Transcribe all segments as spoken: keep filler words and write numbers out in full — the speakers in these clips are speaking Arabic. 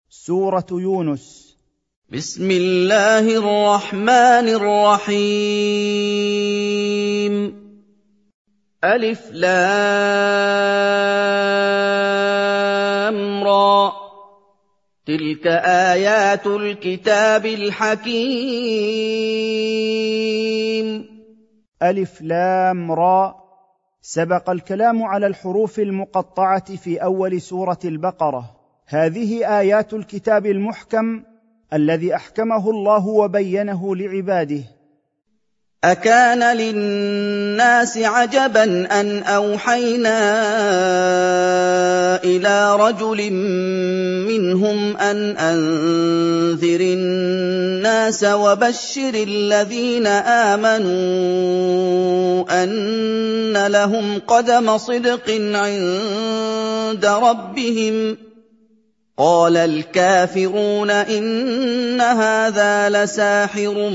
سورة يونس. بسم الله الرحمن الرحيم. ألف لام را، تلك آيات الكتاب الحكيم. ألف لام را، سبق الكلام على الحروف المقطعة في أول سورة البقرة. هذه آيات الكتاب المحكم الذي أحكمه الله وبينه لعباده. أكان للناس عجبا أن أوحينا إلى رجل منهم أن أنذر الناس وبشر الذين آمنوا أن لهم قدم صدق عند ربهم. قال الكافرون إن هذا لساحر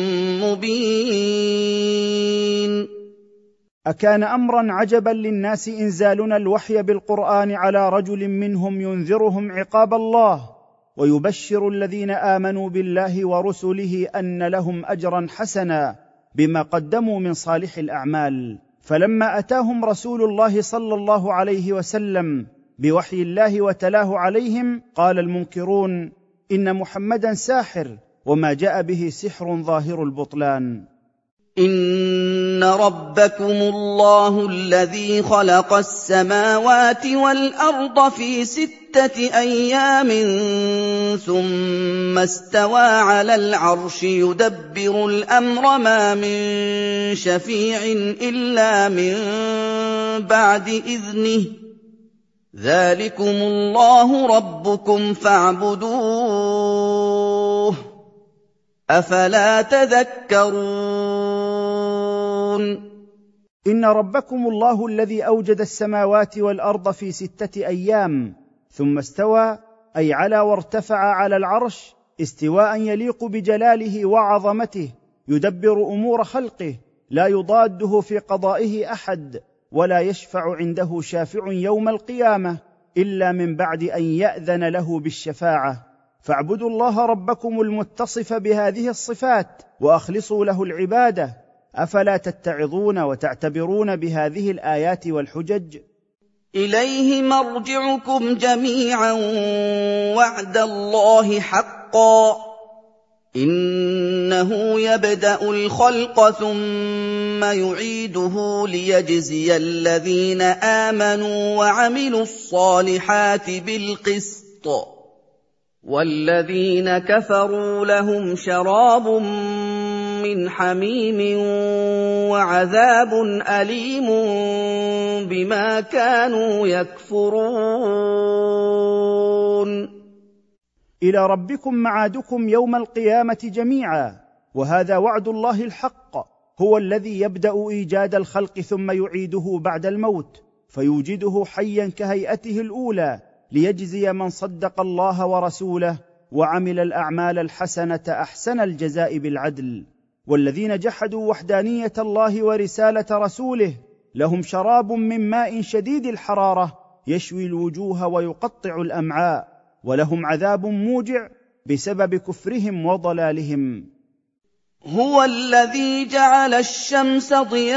مبين. أكان أمرا عجبا للناس إنزالنا الوحي بالقرآن على رجل منهم ينذرهم عقاب الله ويبشر الذين آمنوا بالله ورسله أن لهم أجرا حسنا بما قدموا من صالح الأعمال. فلما أتاهم رسول الله صلى الله عليه وسلم بوحي الله وتلاه عليهم، قال المنكرون إن محمدا ساحر وما جاء به سحر ظاهر البطلان. إن ربكم الله الذي خلق السماوات والأرض في ستة أيام ثم استوى على العرش يدبر الأمر ما من شفيع إلا من بعد إذنه ذلكم الله ربكم فاعبدوه أفلا تذكرون. إن ربكم الله الذي أوجد السماوات والأرض في ستة أيام ثم استوى، أي على وارتفع على العرش استواء يليق بجلاله وعظمته، يدبر أمور خلقه لا يضاده في قضائه أحد، ولا يشفع عنده شافع يوم القيامة إلا من بعد أن يأذن له بالشفاعة. فاعبدوا الله ربكم المتصف بهذه الصفات وأخلصوا له العبادة. أفلا تتعظون وتعتبرون بهذه الآيات والحجج؟ إليه مرجعكم جميعا وعد الله حقا إنه يبدأ الخلق ثم يعيده ليجزي الذين آمنوا وعملوا الصالحات بالقسط والذين كفروا لهم شراب من حميم وعذاب أليم بما كانوا يكفرون. إلى ربكم معادكم يوم القيامة جميعا، وهذا وعد الله الحق، هو الذي يبدأ إيجاد الخلق ثم يعيده بعد الموت فيوجده حيا كهيئته الأولى ليجزي من صدق الله ورسوله وعمل الأعمال الحسنة أحسن الجزاء بالعدل. والذين جحدوا وحدانية الله ورسالة رسوله لهم شراب من ماء شديد الحرارة يشوي الوجوه ويقطع الأمعاء، ولهم عذاب موجع بسبب كفرهم وضلالهم. هو الذي جعل الشمس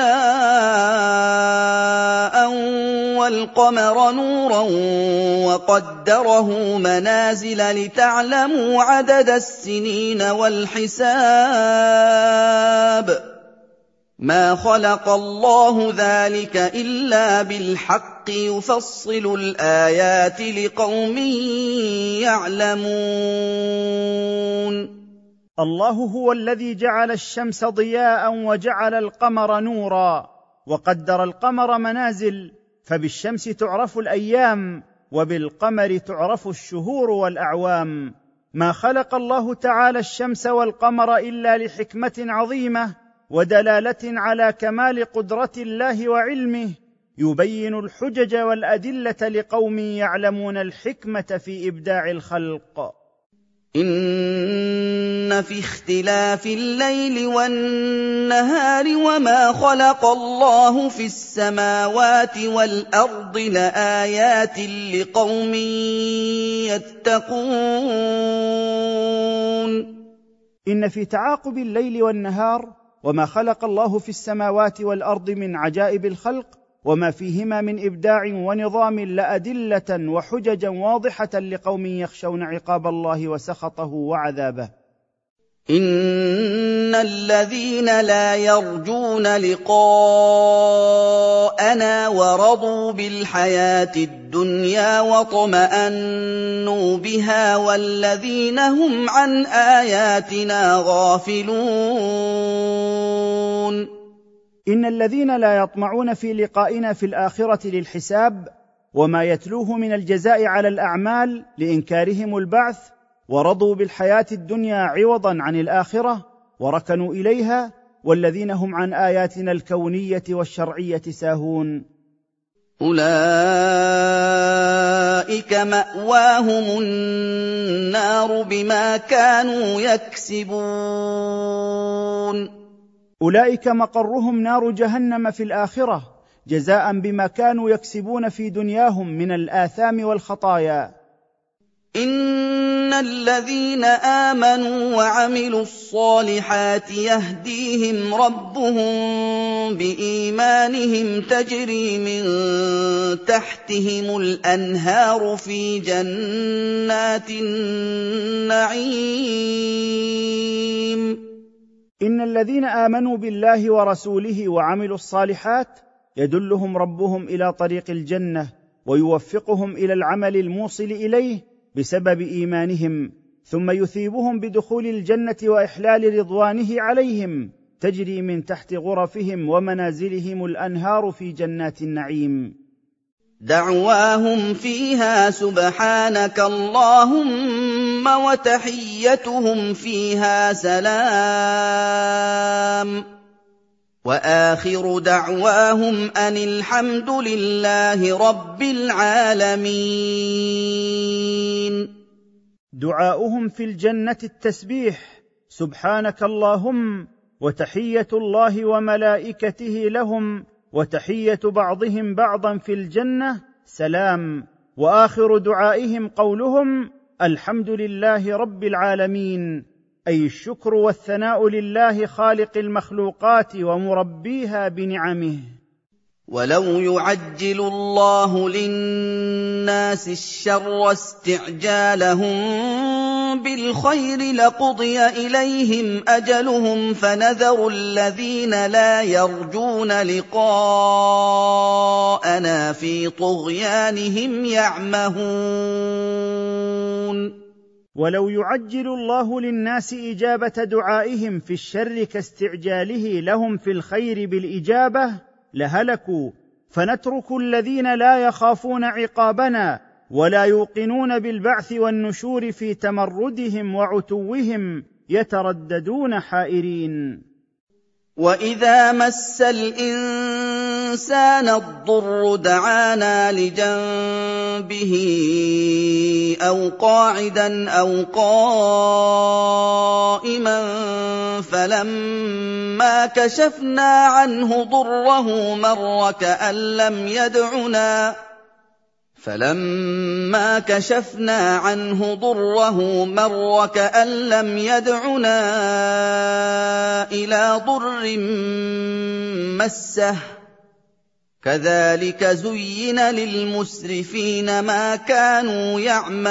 ضياء والقمر نورا وقدره منازل لتعلموا عدد السنين والحساب ما خلق الله ذلك إلا بالحق يفصل الآيات لقوم يعلمون. الله هو الذي جعل الشمس ضياء وجعل القمر نورا وقدر القمر منازل، فبالشمس تعرف الأيام وبالقمر تعرف الشهور والأعوام. ما خلق الله تعالى الشمس والقمر إلا لحكمة عظيمة ودلالة على كمال قدرة الله وعلمه، يبين الحجج والأدلة لقوم يعلمون الحكمة في إبداع الخلق. إن في اختلاف الليل والنهار وما خلق الله في السماوات والأرض لآيات لقوم يتقون. إن في تعاقب الليل والنهار وما خلق الله في السماوات والأرض من عجائب الخلق وما فيهما من إبداع ونظام لأدلة وحججا واضحة لقوم يخشون عقاب الله وسخطه وعذابه. إن الذين لا يرجون لقاءنا ورضوا بالحياة الدنيا واطمأنوا بها والذين هم عن آياتنا غافلون. إن الذين لا يطمعون في لقائنا في الآخرة للحساب وما يتلوه من الجزاء على الأعمال لإنكارهم البعث ورضوا بالحياة الدنيا عوضا عن الآخرة وركنوا إليها والذين هم عن آياتنا الكونية والشرعية ساهون، أولئك مأواهم النار بما كانوا يكسبون. أولئك مقرهم نار جهنم في الآخرة جزاء بما كانوا يكسبون في دنياهم من الآثام والخطايا. إن الذين آمنوا وعملوا الصالحات يهديهم ربهم بإيمانهم تجري من تحتهم الأنهار في جنات النعيم. إن الذين آمنوا بالله ورسوله وعملوا الصالحات يدلهم ربهم إلى طريق الجنة ويوفقهم إلى العمل الموصل إليه بسبب إيمانهم، ثم يثيبهم بدخول الجنة وإحلال رضوانه عليهم تجري من تحت غرفهم ومنازلهم الأنهار في جنات النعيم. دعواهم فيها سبحانك اللهم وتحيتهم فيها سلام وآخر دعواهم أن الحمد لله رب العالمين. دعاؤهم في الجنة التسبيح سبحانك اللهم، وتحية الله وملائكته لهم، وتحية بعضهم بعضا في الجنة سلام، وآخر دعائهم قولهم الحمد لله رب العالمين، أي الشكر والثناء لله خالق المخلوقات ومربيها بنعمه. ولو يعجل الله للناس الشر استعجالهم بالخير لقضي إليهم أجلهم فنذر الذين لا يرجون لقاءنا في طغيانهم يعمهون. ولو يعجل الله للناس إجابة دعائهم في الشر كاستعجاله لهم في الخير بالإجابة لهلكوا، فنترك الذين لا يخافون عقابنا ولا يوقنون بالبعث والنشور في تمردهم وعتوهم يترددون حائرين. وإذا مس الإنسان الضر دعانا لجنبه أو قاعدا أو قائما فلما كشفنا عنه ضره مر كأن لم يدعنا فلما كشفنا عنه ضره مر كأن لم يدعنا إلى ضر مسه كذلك زين للمسرفين ما كانوا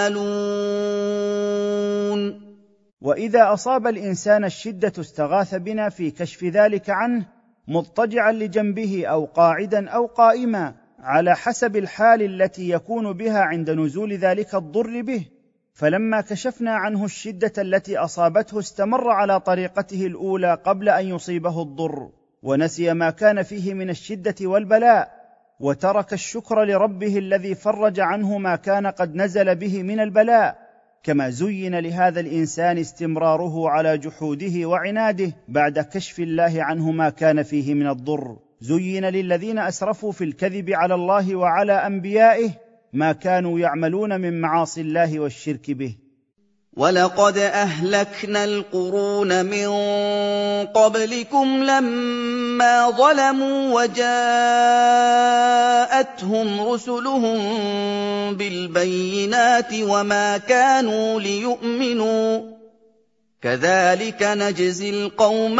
يعملون. وإذا أصاب الإنسان الشدة استغاث بنا في كشف ذلك عنه مضطجعا لجنبه أو قاعدا أو قائما على حسب الحال التي يكون بها عند نزول ذلك الضر به، فلما كشفنا عنه الشدة التي أصابته استمر على طريقته الأولى قبل أن يصيبه الضر، ونسي ما كان فيه من الشدة والبلاء، وترك الشكر لربه الذي فرج عنه ما كان قد نزل به من البلاء. كما زين لهذا الإنسان استمراره على جحوده وعناده بعد كشف الله عنه ما كان فيه من الضر، زين للذين أسرفوا في الكذب على الله وعلى أنبيائه ما كانوا يعملون من معاصي الله والشرك به. وَلَقَدْ أَهْلَكْنَا الْقُرُونَ مِن قَبْلِكُمْ لَمَّا ظَلَمُوا وَجَاءَتْهُمْ رُسُلُهُم بِالْبَيِّنَاتِ وَمَا كَانُوا لِيُؤْمِنُوا ۚ كَذَٰلِكَ نَجْزِي الْقَوْمَ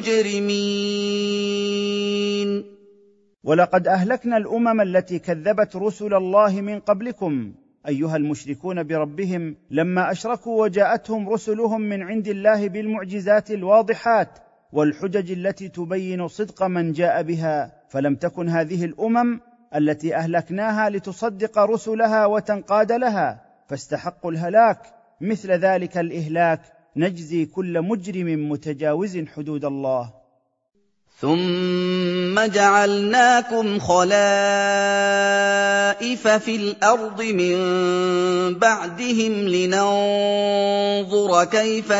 الْمُجْرِمِينَ. ولقد أهلكنا الأمم التي كذبت رسل الله من قبلكم أيها المشركون بربهم لما أشركوا وجاءتهم رسلهم من عند الله بالمعجزات الواضحات والحجج التي تبين صدق من جاء بها، فلم تكن هذه الأمم التي أهلكناها لتصدق رسلها وتنقاد لها، فاستحقوا الهلاك. مثل ذلك الإهلاك نجزي كل مجرم متجاوز حدود الله. ثُمَّ جَعَلْنَاكُمْ خَلَائِفَ فِي الْأَرْضِ مِن بَعْدِهِمْ لِنَنظُرَ كَيْفَ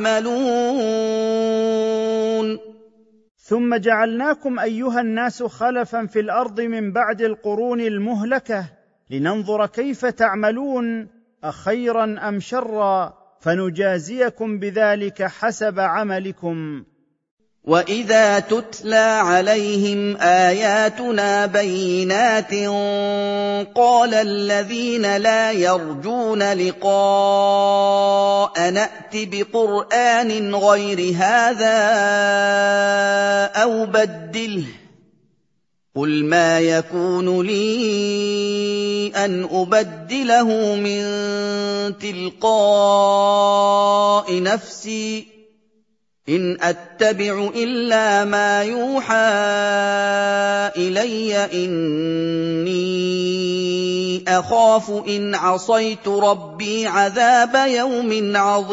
تَعْمَلُونَ. ثم جعلناكم أيها الناس خلفا في الأرض من بعد القرون المهلكة لننظر كيف تعملون أخيرا أم شرا، فنجازيكم بذلك حسب عملكم. وَإِذَا تُتْلَىٰ عَلَيْهِمْ آيَاتُنَا بَيِّنَاتٍ قَالَ الَّذِينَ لَا يَرْجُونَ لِقَاءَنَا ائْتِ بِقُرْآنٍ غَيْرِ هَٰذَا أَوْ بَدِّلْهُ ۚ قُلْ مَا يَكُونُ لِي أَنْ أُبَدِّلَهُ مِن تِلْقَاءِ نَفْسِي، إِنْ أَتَّبِعُ إِلَّا مَا يُوحَىٰ إِلَيَّ إِنِّي أَخَافُ إِنْ عَصَيْتُ رَبِّي عَذَابَ يَوْمٍ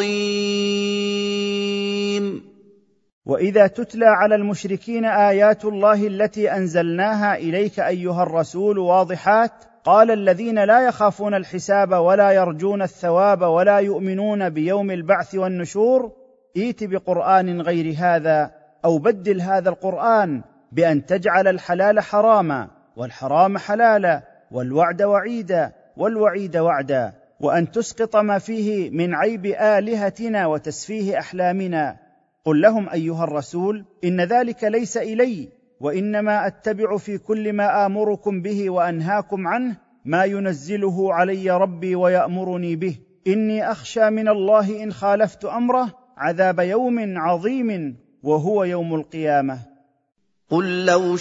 عَظِيمٍ. وإذا تتلى على المشركين آيات الله التي أنزلناها إليك أيها الرسول واضحات، قال الذين لا يخافون الحساب ولا يرجون الثواب ولا يؤمنون بيوم البعث والنشور: ائت بقرآن غير هذا أو بدل هذا القرآن بأن تجعل الحلال حراما والحرام حلالا والوعد وعيدا والوعيد وعدا، وأن تسقط ما فيه من عيب آلهتنا وتسفيه أحلامنا. قل لهم أيها الرسول: إن ذلك ليس إلي، وإنما أتبع في كل ما آمركم به وأنهاكم عنه ما ينزله علي ربي ويأمرني به، إني أخشى من الله إن خالفت أمره عذاب يوم عظيم وهو يوم القيامة. قُل لَّوْ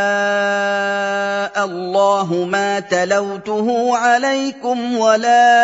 شَاءَ اللَّهُ مَا تَلَوْتُهُ عَلَيْكُمْ وَلَا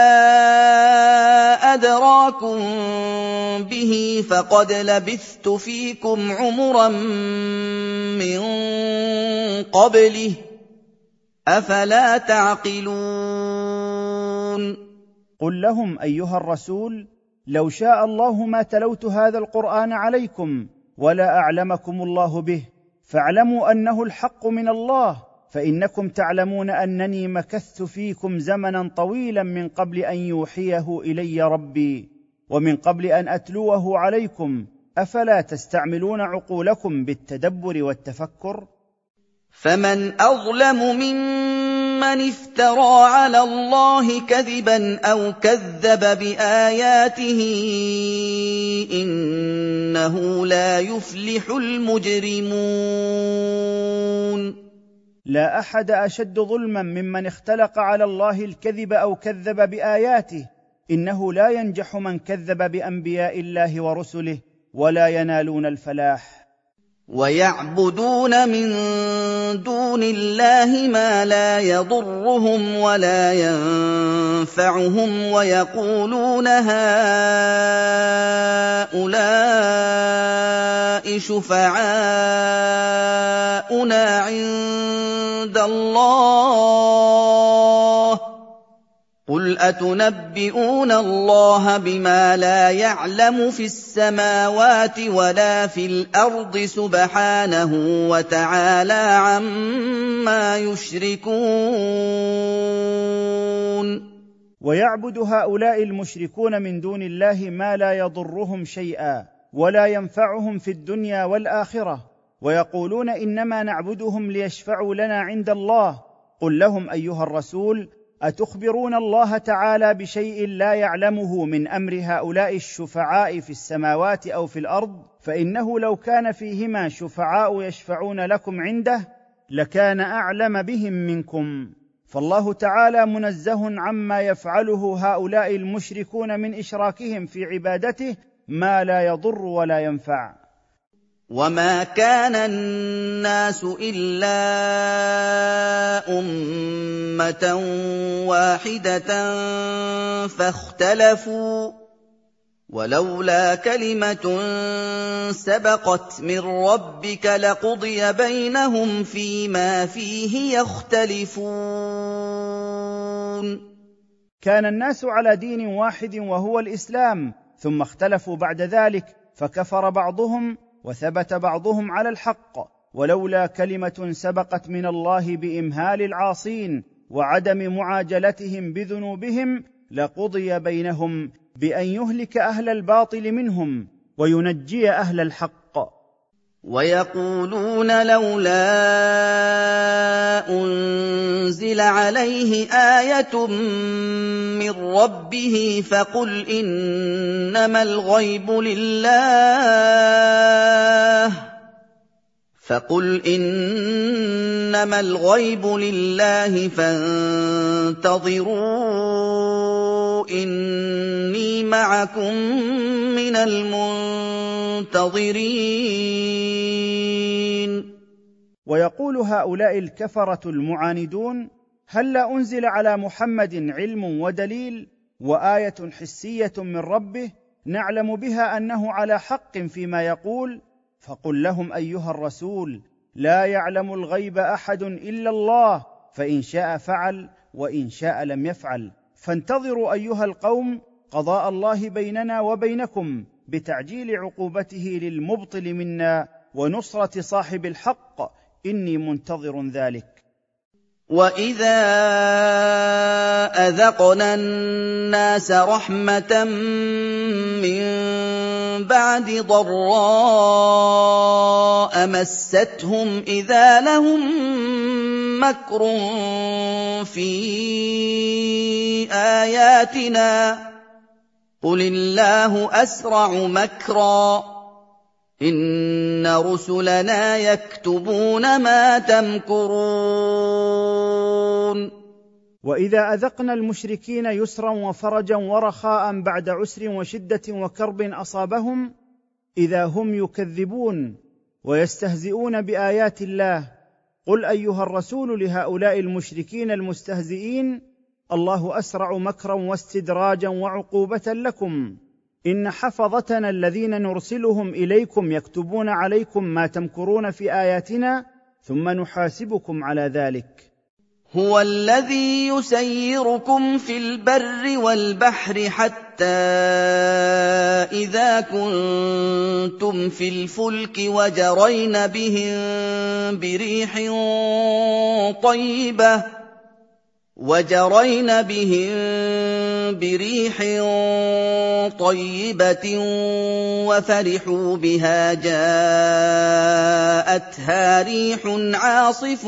أَدْرَاكُم بِهِ فَقَدْ لَبِثْتُ فِيكُمْ عُمُرًا مِّن قَبْلِهِ ۚ أَفَلَا تَعْقِلُونَ. قل لهم أيها الرسول: لو شاء الله ما تلوت هذا القرآن عليكم ولا أعلمكم الله به، فاعلموا أنه الحق من الله، فإنكم تعلمون أنني مكثت فيكم زمنا طويلا من قبل أن يوحيه إلي ربي ومن قبل أن أتلوه عليكم، أفلا تستعملون عقولكم بالتدبر والتفكر؟ فمن أظلم ممن افترى على الله كذبا أو كذب بآياته، إنه لا يفلح المجرمون. لا أحد أشد ظلما ممن اختلق على الله الكذب أو كذب بآياته، إنه لا ينجح من كذب بأنبياء الله ورسله ولا ينالون الفلاح. ويعبدون من دون الله ما لا يضرهم ولا ينفعهم، ويقولون هؤلاء شفعاؤنا عند الله، قُلْ أَتُنَبِّئُونَ اللَّهَ بِمَا لَا يَعْلَمُ فِي السَّمَاوَاتِ وَلَا فِي الْأَرْضِ سُبْحَانَهُ وَتَعَالَىٰ عَمَّا يُشْرِكُونَ. ويعبد هؤلاء المشركون من دون الله ما لا يضرهم شيئا ولا ينفعهم في الدنيا والآخرة، ويقولون إنما نعبدهم ليشفعوا لنا عند الله. قل لهم أيها الرسول: أتخبرون الله تعالى بشيء لا يعلمه من أمر هؤلاء الشفعاء في السماوات أو في الأرض؟ فإنه لو كان فيهما شفعاء يشفعون لكم عنده لكان أعلم بهم منكم. فالله تعالى منزه عما يفعله هؤلاء المشركون من إشراكهم في عبادته ما لا يضر ولا ينفع. وما كان الناس إلا أمة واحدة فاختلفوا ولولا كلمة سبقت من ربك لقضي بينهم فيما فيه يختلفون. كان الناس على دين واحد وهو الإسلام، ثم اختلفوا بعد ذلك فكفر بعضهم وثبت بعضهم على الحق، ولولا كلمة سبقت من الله بإمهال العاصين وعدم معاجلتهم بذنوبهم لقضي بينهم بأن يهلك أهل الباطل منهم وينجي أهل الحق. ويقولون لولا أنزل عليه آية من ربه فقل إنما الغيب لله فقل إنما الغيب لله فانتظروا إني معكم من المنتظرين. ويقول هؤلاء الكفرة المعاندون هل أنزل على محمد علم ودليل وآية حسية من ربه نعلم بها أنه على حق فيما يقول؟ فقل لهم أيها الرسول لا يعلم الغيب أحد إلا الله، فإن شاء فعل وإن شاء لم يفعل، فانتظروا أيها القوم قضاء الله بيننا وبينكم بتعجيل عقوبته للمبطل منا ونصرة صاحب الحق، إني منتظر ذلك. وَإِذَا أَذَقْنَا النَّاسَ رَحْمَةً مِّن بَعْدِ ضَرَّاءَ مَسَّتْهُمْ إِذَا لَهُم مَّكْرٌ فِي آيَاتِنَا قُلِ اللَّهُ أَسْرَعُ مَكْرًا إِنَّ رُسُلَنَا يَكْتُبُونَ مَا تَمْكُرُونَ. وإذا أذقنا المشركين يسرا وفرجا ورخاء بعد عسر وشدة وكرب أصابهم إذا هم يكذبون ويستهزئون بآيات الله، قل أيها الرسول لهؤلاء المشركين المستهزئين الله أسرع مكرا واستدراجا وعقوبة لكم، إن حفظتنا الذين نرسلهم إليكم يكتبون عليكم ما تمكرون في آياتنا ثم نحاسبكم على ذلك. هو الذي يسيركم في البر والبحر حتى إذا كنتم في الفلك وجرين بهم بريح طيبة وجرين بهم بريح طيبة وفرحوا بها جاءتها ريح عاصف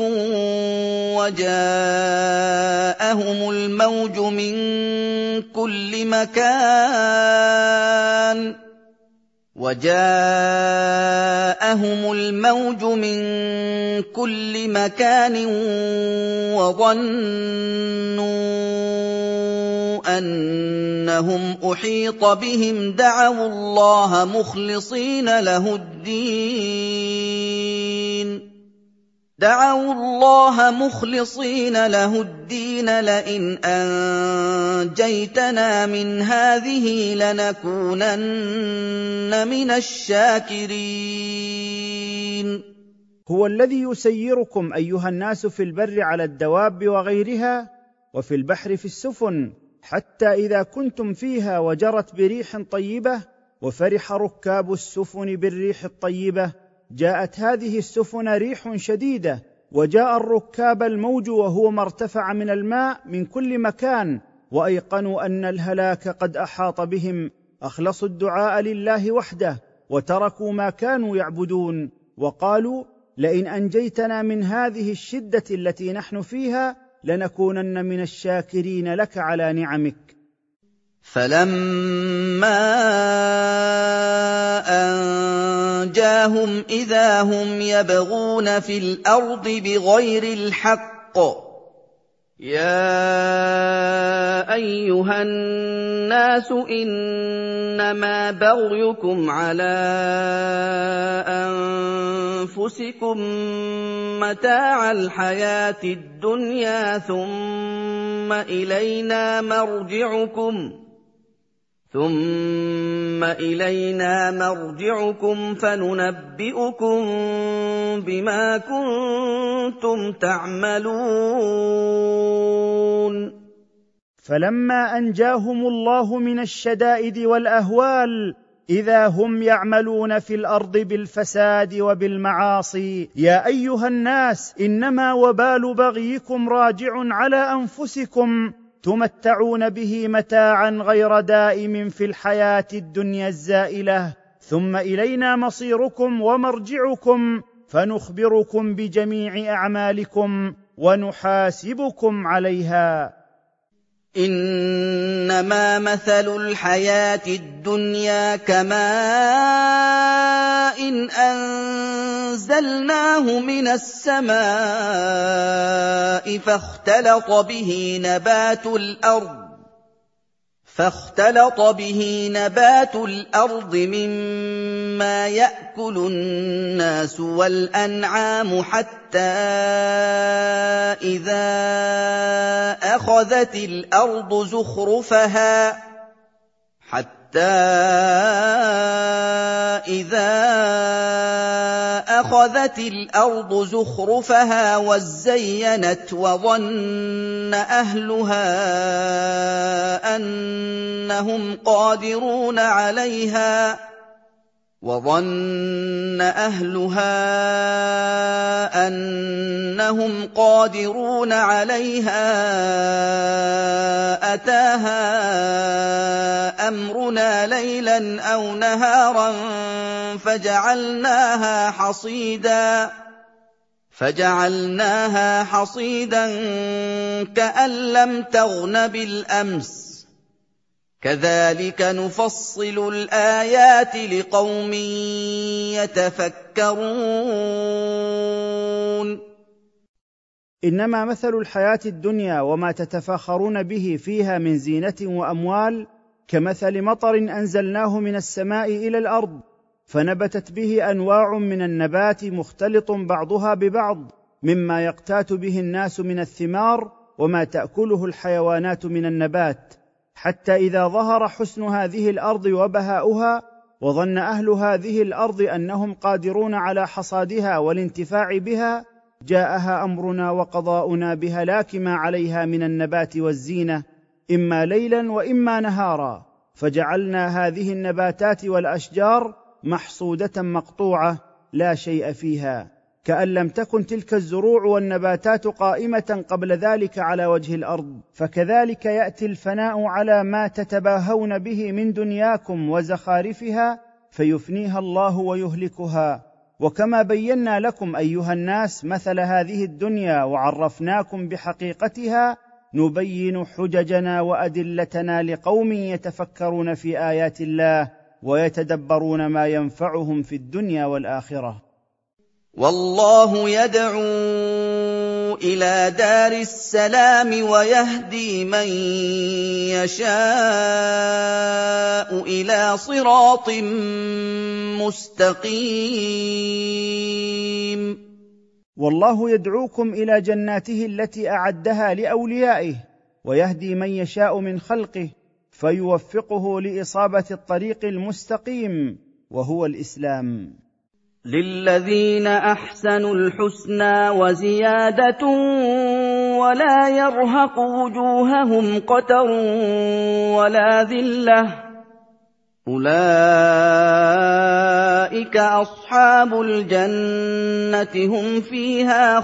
وجاءهم الموج من كل مكان وجاءهم الموج من كل مكان وظنوا أنهم أحيط بهم دعوا الله مخلصين له الدين دعوا الله مخلصين له الدين لئن أنجيتنا من هذه لنكونن من الشاكرين. هو الذي يسيركم أيها الناس في البر على الدواب وغيرها وفي البحر في السفن، حتى إذا كنتم فيها وجرت بريح طيبة وفرح ركاب السفن بالريح الطيبة، جاءت هذه السفن ريح شديدة وجاء الركاب الموج وهو ما ارتفع من الماء من كل مكان، وأيقنوا أن الهلاك قد أحاط بهم، أخلصوا الدعاء لله وحده وتركوا ما كانوا يعبدون وقالوا لئن أنجيتنا من هذه الشدة التي نحن فيها لنكونن من الشاكرين لك على نعمك. فلما أنجاهم إذا هم يبغون في الأرض بغير الحق يا أيها الناس إنما بغيكم على أنفسكم متاع الحياة الدنيا ثم إلينا مرجعكم ثم إلينا مرجعكم فننبئكم بما كنتم تعملون. فلما أنجاهم الله من الشدائد والأهوال إذا هم يعملون في الأرض بالفساد وبالمعاصي. يا أيها الناس إنما وبال بغيكم راجع على أنفسكم تمتعون به متاعا غير دائم في الحياة الدنيا الزائلة، ثم إلينا مصيركم ومرجعكم فنخبركم بجميع أعمالكم ونحاسبكم عليها. إنما مثل الحياة الدنيا كماء إن أنزلناه من السماء فاختلط به نبات الأرض فاختلط به نبات الأرض مما يأكل الناس والأنعام حتى إذا أخذت الأرض زخرفها حتى إذا أخذت الأرض زخرفها وزينت وظن أهلها أنهم قادرون عليها وظن أهلها أنهم قادرون عليها أتاها أمرنا ليلا أو نهارا فجعلناها حصيدا فجعلناها حصيدا كأن لم تغن بالأمس كذلك نفصل الآيات لقوم يتفكرون. إنما مثل الحياة الدنيا وما تتفاخرون به فيها من زينة وأموال كمثل مطر أنزلناه من السماء إلى الأرض فنبتت به أنواع من النبات مختلط بعضها ببعض مما يقتات به الناس من الثمار وما تأكله الحيوانات من النبات، حتى إذا ظهر حسن هذه الأرض وبهاؤها وظن أهل هذه الأرض أنهم قادرون على حصادها والانتفاع بها جاءها أمرنا وقضاؤنا بهلاك ما عليها من النبات والزينة إما ليلا وإما نهارا، فجعلنا هذه النباتات والأشجار محصودة مقطوعة لا شيء فيها كأن لم تكن تلك الزروع والنباتات قائمة قبل ذلك على وجه الأرض. فكذلك يأتي الفناء على ما تتباهون به من دنياكم وزخارفها فيفنيها الله ويهلكها. وكما بينا لكم أيها الناس مثل هذه الدنيا وعرفناكم بحقيقتها نبين حججنا وأدلتنا لقوم يتفكرون في آيات الله ويتدبرون ما ينفعهم في الدنيا والآخرة. والله يدعو إلى دار السلام ويهدي من يشاء إلى صراط مستقيم. والله يدعوكم إلى جناته التي أعدها لأوليائه ويهدي من يشاء من خلقه فيوفقه لإصابة الطريق المستقيم وهو الإسلام. للذين أحسنوا الحسنى وزيادة ولا يرهق وجوههم قتر ولا ذلة أولئك أصحاب الجنة هم فيها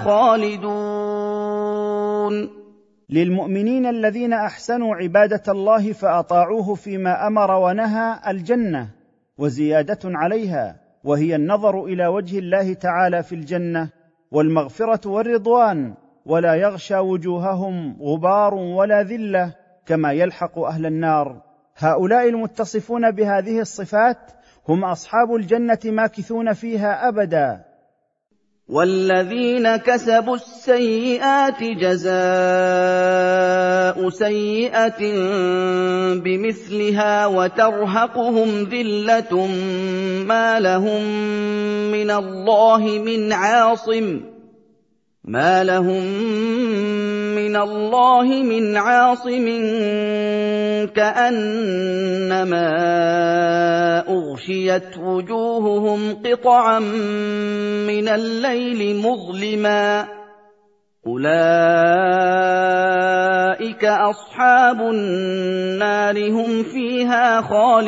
خالدون. للمؤمنين الذين أحسنوا عبادة الله فأطاعوه فيما أمر ونهى الجنة وزيادة عليها، وهي النظر إلى وجه الله تعالى في الجنة والمغفرة والرضوان ولا يغشى وجوههم غبار ولا ذله كما يلحق اهل النار. هؤلاء المتصفون بهذه الصفات هم اصحاب الجنه ماكثون فيها ابدا. والذين كسبوا السيئات جزاء سيئة بمثلها وترهقهم ذلة ما لهم من الله من عاصم ما لهم من الله من عاصم كأنما أغشيت وجوههم قطعا من الليل مظلما أولئك أصحاب النار هم فيها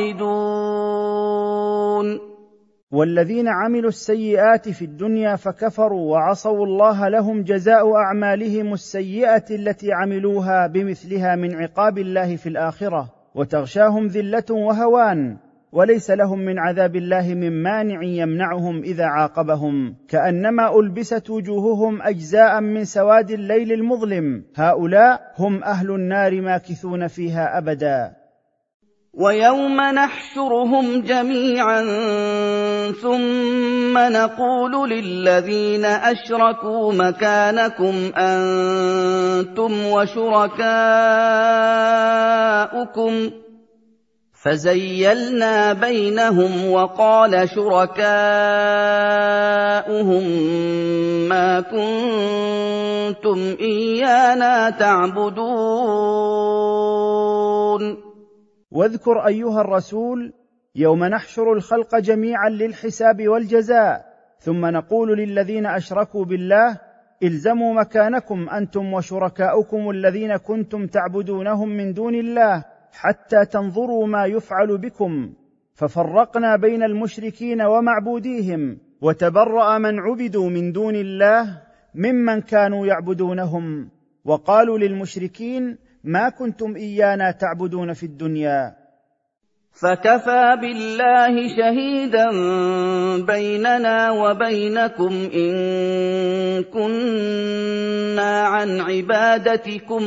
خالدون. والذين عملوا السيئات في الدنيا فكفروا وعصوا الله لهم جزاء أعمالهم السيئة التي عملوها بمثلها من عقاب الله في الآخرة، وتغشاهم ذلة وهوان، وليس لهم من عذاب الله من مانع يمنعهم إذا عاقبهم، كأنما ألبست وجوههم أجزاء من سواد الليل المظلم. هؤلاء هم أهل النار ماكثون فيها أبدا. ويوم نحشرهم جميعا ثم نقول للذين أشركوا مكانكم أنتم وشركاؤكم فزيلنا بينهم وقال شركاؤهم ما كنتم إيانا تعبدون. واذكر أيها الرسول يوم نحشر الخلق جميعا للحساب والجزاء، ثم نقول للذين أشركوا بالله الزموا مكانكم أنتم وشركاؤكم الذين كنتم تعبدونهم من دون الله حتى تنظروا ما يفعل بكم، ففرقنا بين المشركين ومعبوديهم، وتبرأ من عبدوا من دون الله ممن كانوا يعبدونهم، وقالوا للمشركين ما كنتم إيانا تعبدون في الدنيا. فكفى بالله شهيدا بيننا وبينكم إن كنا عن عبادتكم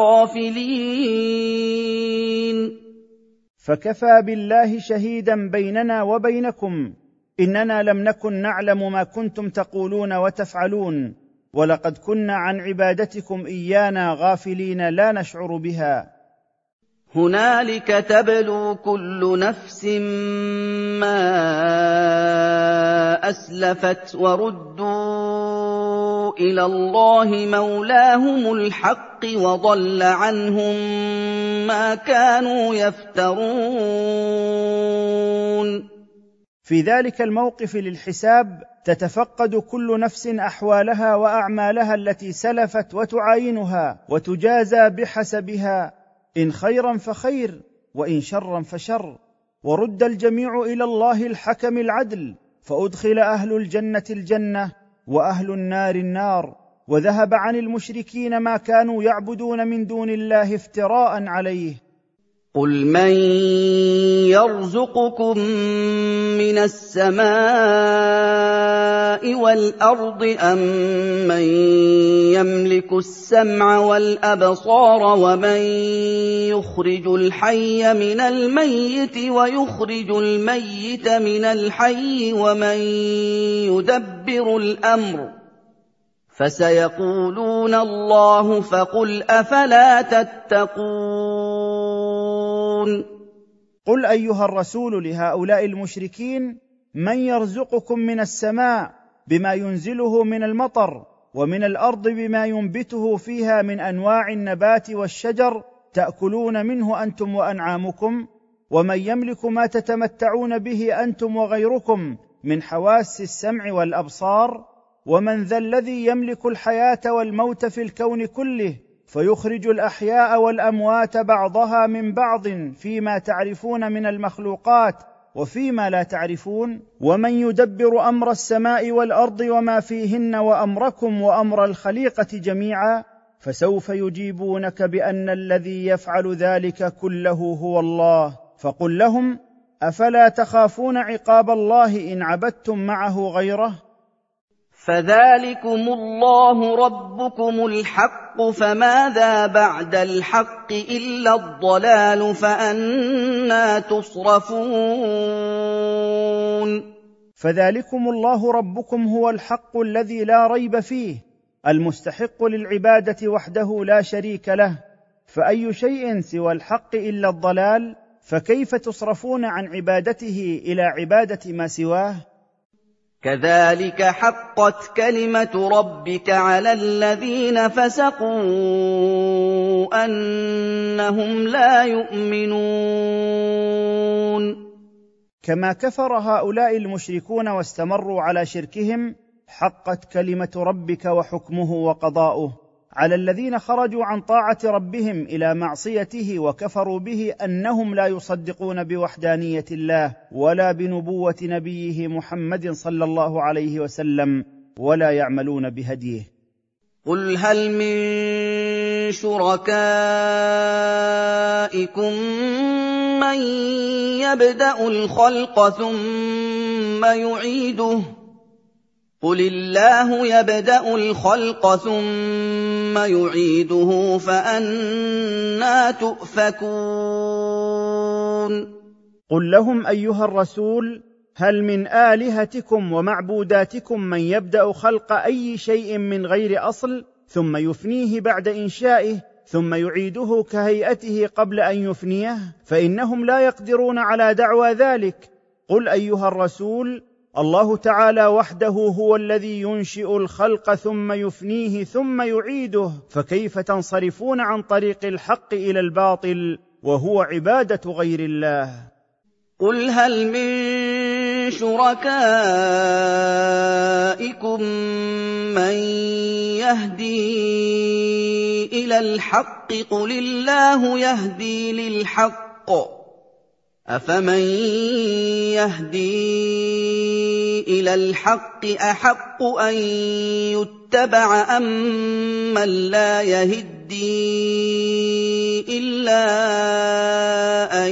لغافلين. فكفى بالله شهيدا بيننا وبينكم إننا لم نكن نعلم ما كنتم تقولون وتفعلون، ولقد كنا عن عبادتكم إيانا غافلين لا نشعر بها. هنالك تبلو كل نفس ما أسلفت وردوا إلى الله مولاهم الحق وضل عنهم ما كانوا يفترون. في ذلك الموقف للحساب تتفقد كل نفس أحوالها وأعمالها التي سلفت وتعاينها وتجازى بحسبها، إن خيرا فخير وإن شرا فشر، ورد الجميع إلى الله الحكم العدل، فأدخل أهل الجنة الجنة وأهل النار النار، وذهب عن المشركين ما كانوا يعبدون من دون الله افتراء عليه. قل من يرزقكم من السماء والأرض أم من يملك السمع والأبصار ومن يخرج الحي من الميت ويخرج الميت من الحي ومن يدبر الأمر فسيقولون الله فقل أفلا تتقون. قل أيها الرسول لهؤلاء المشركين من يرزقكم من السماء بما ينزله من المطر، ومن الأرض بما ينبته فيها من أنواع النبات والشجر تأكلون منه أنتم وأنعامكم، ومن يملك ما تتمتعون به أنتم وغيركم من حواس السمع والأبصار، ومن ذا الذي يملك الحياة والموت في الكون كله فيخرج الأحياء والأموات بعضها من بعض فيما تعرفون من المخلوقات وفيما لا تعرفون، ومن يدبر أمر السماء والأرض وما فيهن وأمركم وأمر الخليقة جميعا، فسوف يجيبونك بأن الذي يفعل ذلك كله هو الله. فقل لهم أفلا تخافون عقاب الله إن عبدتم معه غيره؟ فذلكم الله ربكم الحق، فماذا بعد الحق إلا الضلال، فأنى تصرفون. فذلكم الله ربكم هو الحق الذي لا ريب فيه، المستحق للعبادة وحده لا شريك له، فأي شيء سوى الحق إلا الضلال، فكيف تصرفون عن عبادته إلى عبادة ما سواه؟ كذلك حقت كلمة ربك على الذين فسقوا أنهم لا يؤمنون. كما كفر هؤلاء المشركون واستمروا على شركهم، حقت كلمة ربك وحكمه وقضاؤه على الذين خرجوا عن طاعة ربهم إلى معصيته وكفروا به أنهم لا يصدقون بوحدانية الله ولا بنبوة نبيه محمد صلى الله عليه وسلم، ولا يعملون بهديه. قل هل من شركائكم من يبدأ الخلق ثم يعيده؟ قل الله يبدأ الخلق ثم يعيده، فأنى تؤفكون. قل لهم أيها الرسول: هل من آلهتكم ومعبوداتكم من يبدأ خلق أي شيء من غير أصل ثم يفنيه بعد إنشائه ثم يعيده كهيئته قبل أن يفنيه؟ فإنهم لا يقدرون على دعوى ذلك. قل أيها الرسول: الله تعالى وحده هو الذي ينشئ الخلق ثم يفنيه ثم يعيده، فكيف تنصرفون عن طريق الحق إلى الباطل وهو عبادة غير الله؟ قل هل من شركائكم من يهدي إلى الحق؟ قل الله يهدي للحق، أفمن يهدي إلى الحق أحق أن يتبع أم من لا يهدي إلا أن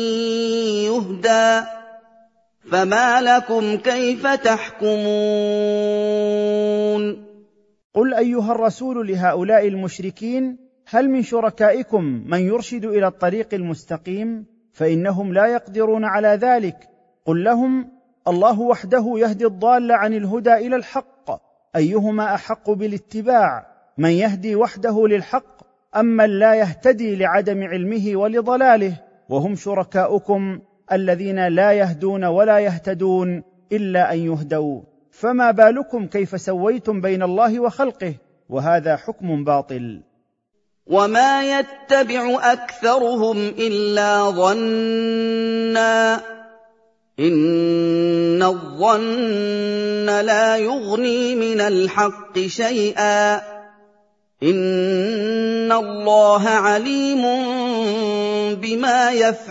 يهدى؟ فما لكم كيف تحكمون؟ قل أيها الرسول لهؤلاء المشركين: هل من شركائكم من يرشد إلى الطريق المستقيم؟ فإنهم لا يقدرون على ذلك. قل لهم: الله وحده يهدي الضال عن الهدى إلى الحق، أيهما أحق بالاتباع، من يهدي وحده للحق أم من لا يهتدي لعدم علمه ولضلاله؟ وهم شركاؤكم الذين لا يهدون ولا يهتدون إلا أن يهدوا، فما بالكم كيف سويتم بين الله وخلقه، وهذا حكم باطل. وما يتبع أكثرهم إلا ظنًّا، إن الظن لا يغني من الحق شيئا، إن الله عليم بما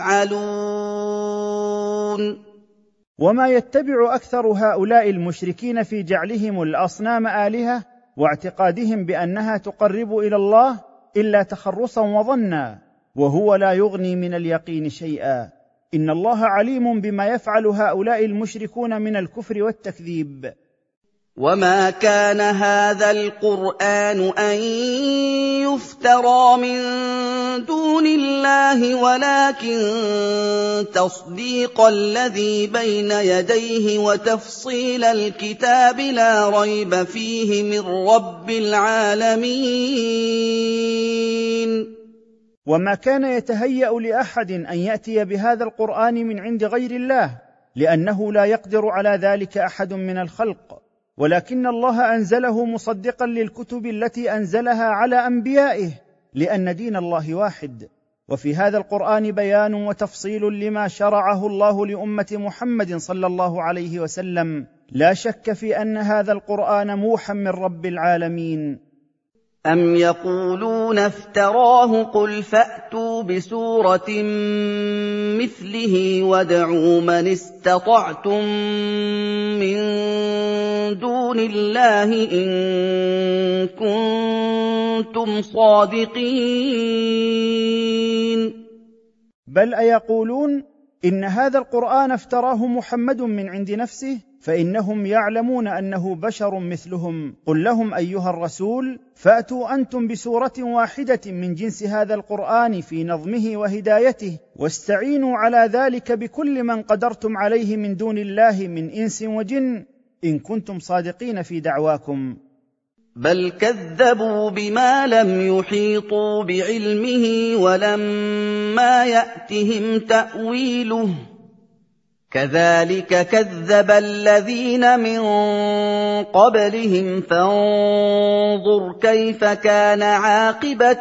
يفعلون. وما يتبع أكثر هؤلاء المشركين في جعلهم الأصنام آلهة واعتقادهم بأنها تقرب إلى الله إلا تخرصا وظنا، وهو لا يغني من اليقين شيئا. إن الله عليم بما يفعل هؤلاء المشركون من الكفر والتكذيب. وما كان هذا القرآن أن يفترى من دون الله، ولكن تصديق الذي بين يديه وتفصيل الكتاب لا ريب فيه من رب العالمين. وما كان يتهيأ لأحد أن يأتي بهذا القرآن من عند غير الله، لأنه لا يقدر على ذلك أحد من الخلق، ولكن الله أنزله مصدقا للكتب التي أنزلها على أنبيائه، لأن دين الله واحد. وفي هذا القرآن بيان وتفصيل لما شرعه الله لأمة محمد صلى الله عليه وسلم، لا شك في أن هذا القرآن موحى من رب العالمين. أم يقولون افتراه؟ قل فأتوا بسورة مثله وادعوا من استطعتم من دون الله إن كنتم صادقين. بل أيقولون إن هذا القرآن افتراه محمد من عند نفسه؟ فانهم يعلمون انه بشر مثلهم. قل لهم ايها الرسول: فاتوا انتم بسوره واحده من جنس هذا القران في نظمه وهدايته، واستعينوا على ذلك بكل من قدرتم عليه من دون الله من انس وجن، ان كنتم صادقين في دعواكم. بل كذبوا بما لم يحيطوا بعلمه ولما يأتهم تأويله، كذلك كذب الذين من قبلهم، فانظر كيف كان عاقبة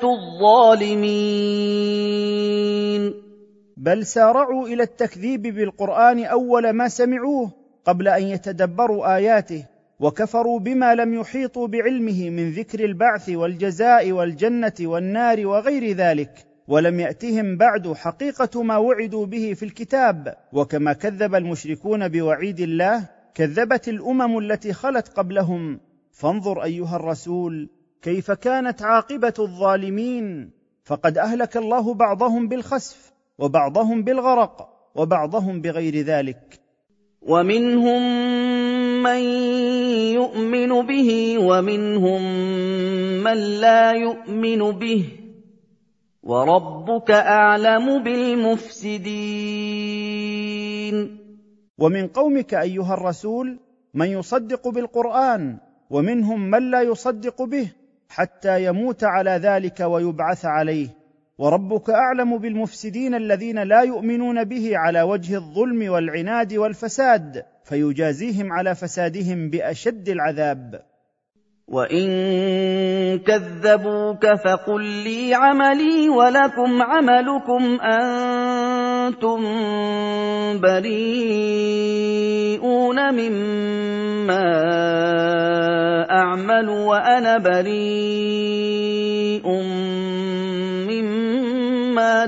الظالمين. بل سارعوا إلى التكذيب بالقرآن أول ما سمعوه قبل أن يتدبروا آياته، وكفروا بما لم يحيطوا بعلمه من ذكر البعث والجزاء والجنة والنار وغير ذلك، ولم يأتهم بعد حقيقة ما وعدوا به في الكتاب. وكما كذب المشركون بوعيد الله، كذبت الأمم التي خلت قبلهم. فانظر أيها الرسول كيف كانت عاقبة الظالمين، فقد أهلك الله بعضهم بالخسف، وبعضهم بالغرق، وبعضهم بغير ذلك. ومنهم من يؤمن به ومنهم من لا يؤمن به، وربك أعلم بالمفسدين. ومن قومك أيها الرسول من يصدق بالقرآن، ومنهم من لا يصدق به حتى يموت على ذلك ويبعث عليه، وربك أعلم بالمفسدين الذين لا يؤمنون به على وجه الظلم والعناد والفساد، فيجازيهم على فسادهم بأشد العذاب. وإن كذبوك فقل لي عملي ولكم عملكم، أنتم بريئون مما أعمل وأنا بريء مما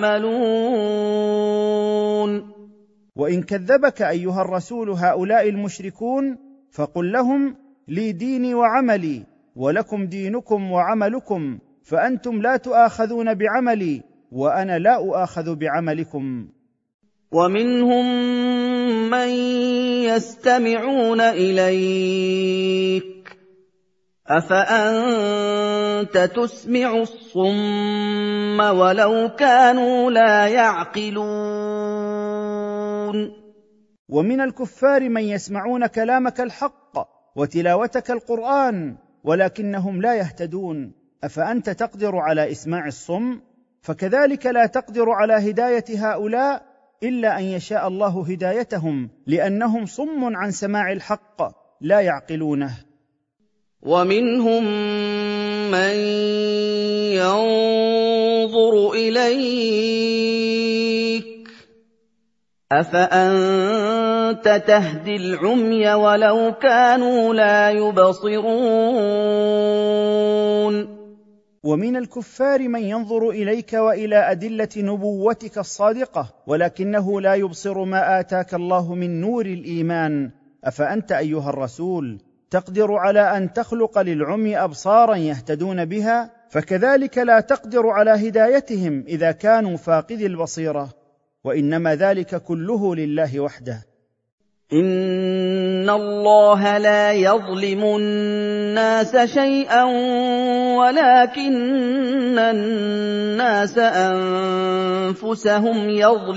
تعملون. وإن كذبك أيها الرسول هؤلاء المشركون فقل لهم: لي ديني وعملي، ولكم دينكم وعملكم، فأنتم لا تؤاخذون بعملي وأنا لا أؤاخذ بعملكم. ومنهم من يستمعون إليك، أفأنت تسمع الصم ولو كانوا لا يعقلون. ومن الكفار من يسمعون كلامك الحق وتلاوتك القرآن ولكنهم لا يهتدون. أفأنت تقدر على إسماع الصم؟ فكذلك لا تقدر على هداية هؤلاء إلا أن يشاء الله هدايتهم، لأنهم صم عن سماع الحق لا يعقلونه. ومنهم من ينظر إليك، أفأنت تهدي العمي ولو كانوا لا يبصرون. ومن الكفار من ينظر إليك وإلى أدلة نبوتك الصادقة ولكنه لا يبصر ما آتاك الله من نور الإيمان. أفأنت أيها الرسول تقدر على أن تخلق للعمي أبصارا يهتدون بها؟ فكذلك لا تقدر على هدايتهم إذا كانوا فاقدي البصيرة، وإنما ذلك كله لله وحده. إن الله لا يظلم الناس شيئا ولكن الناس أنفسهم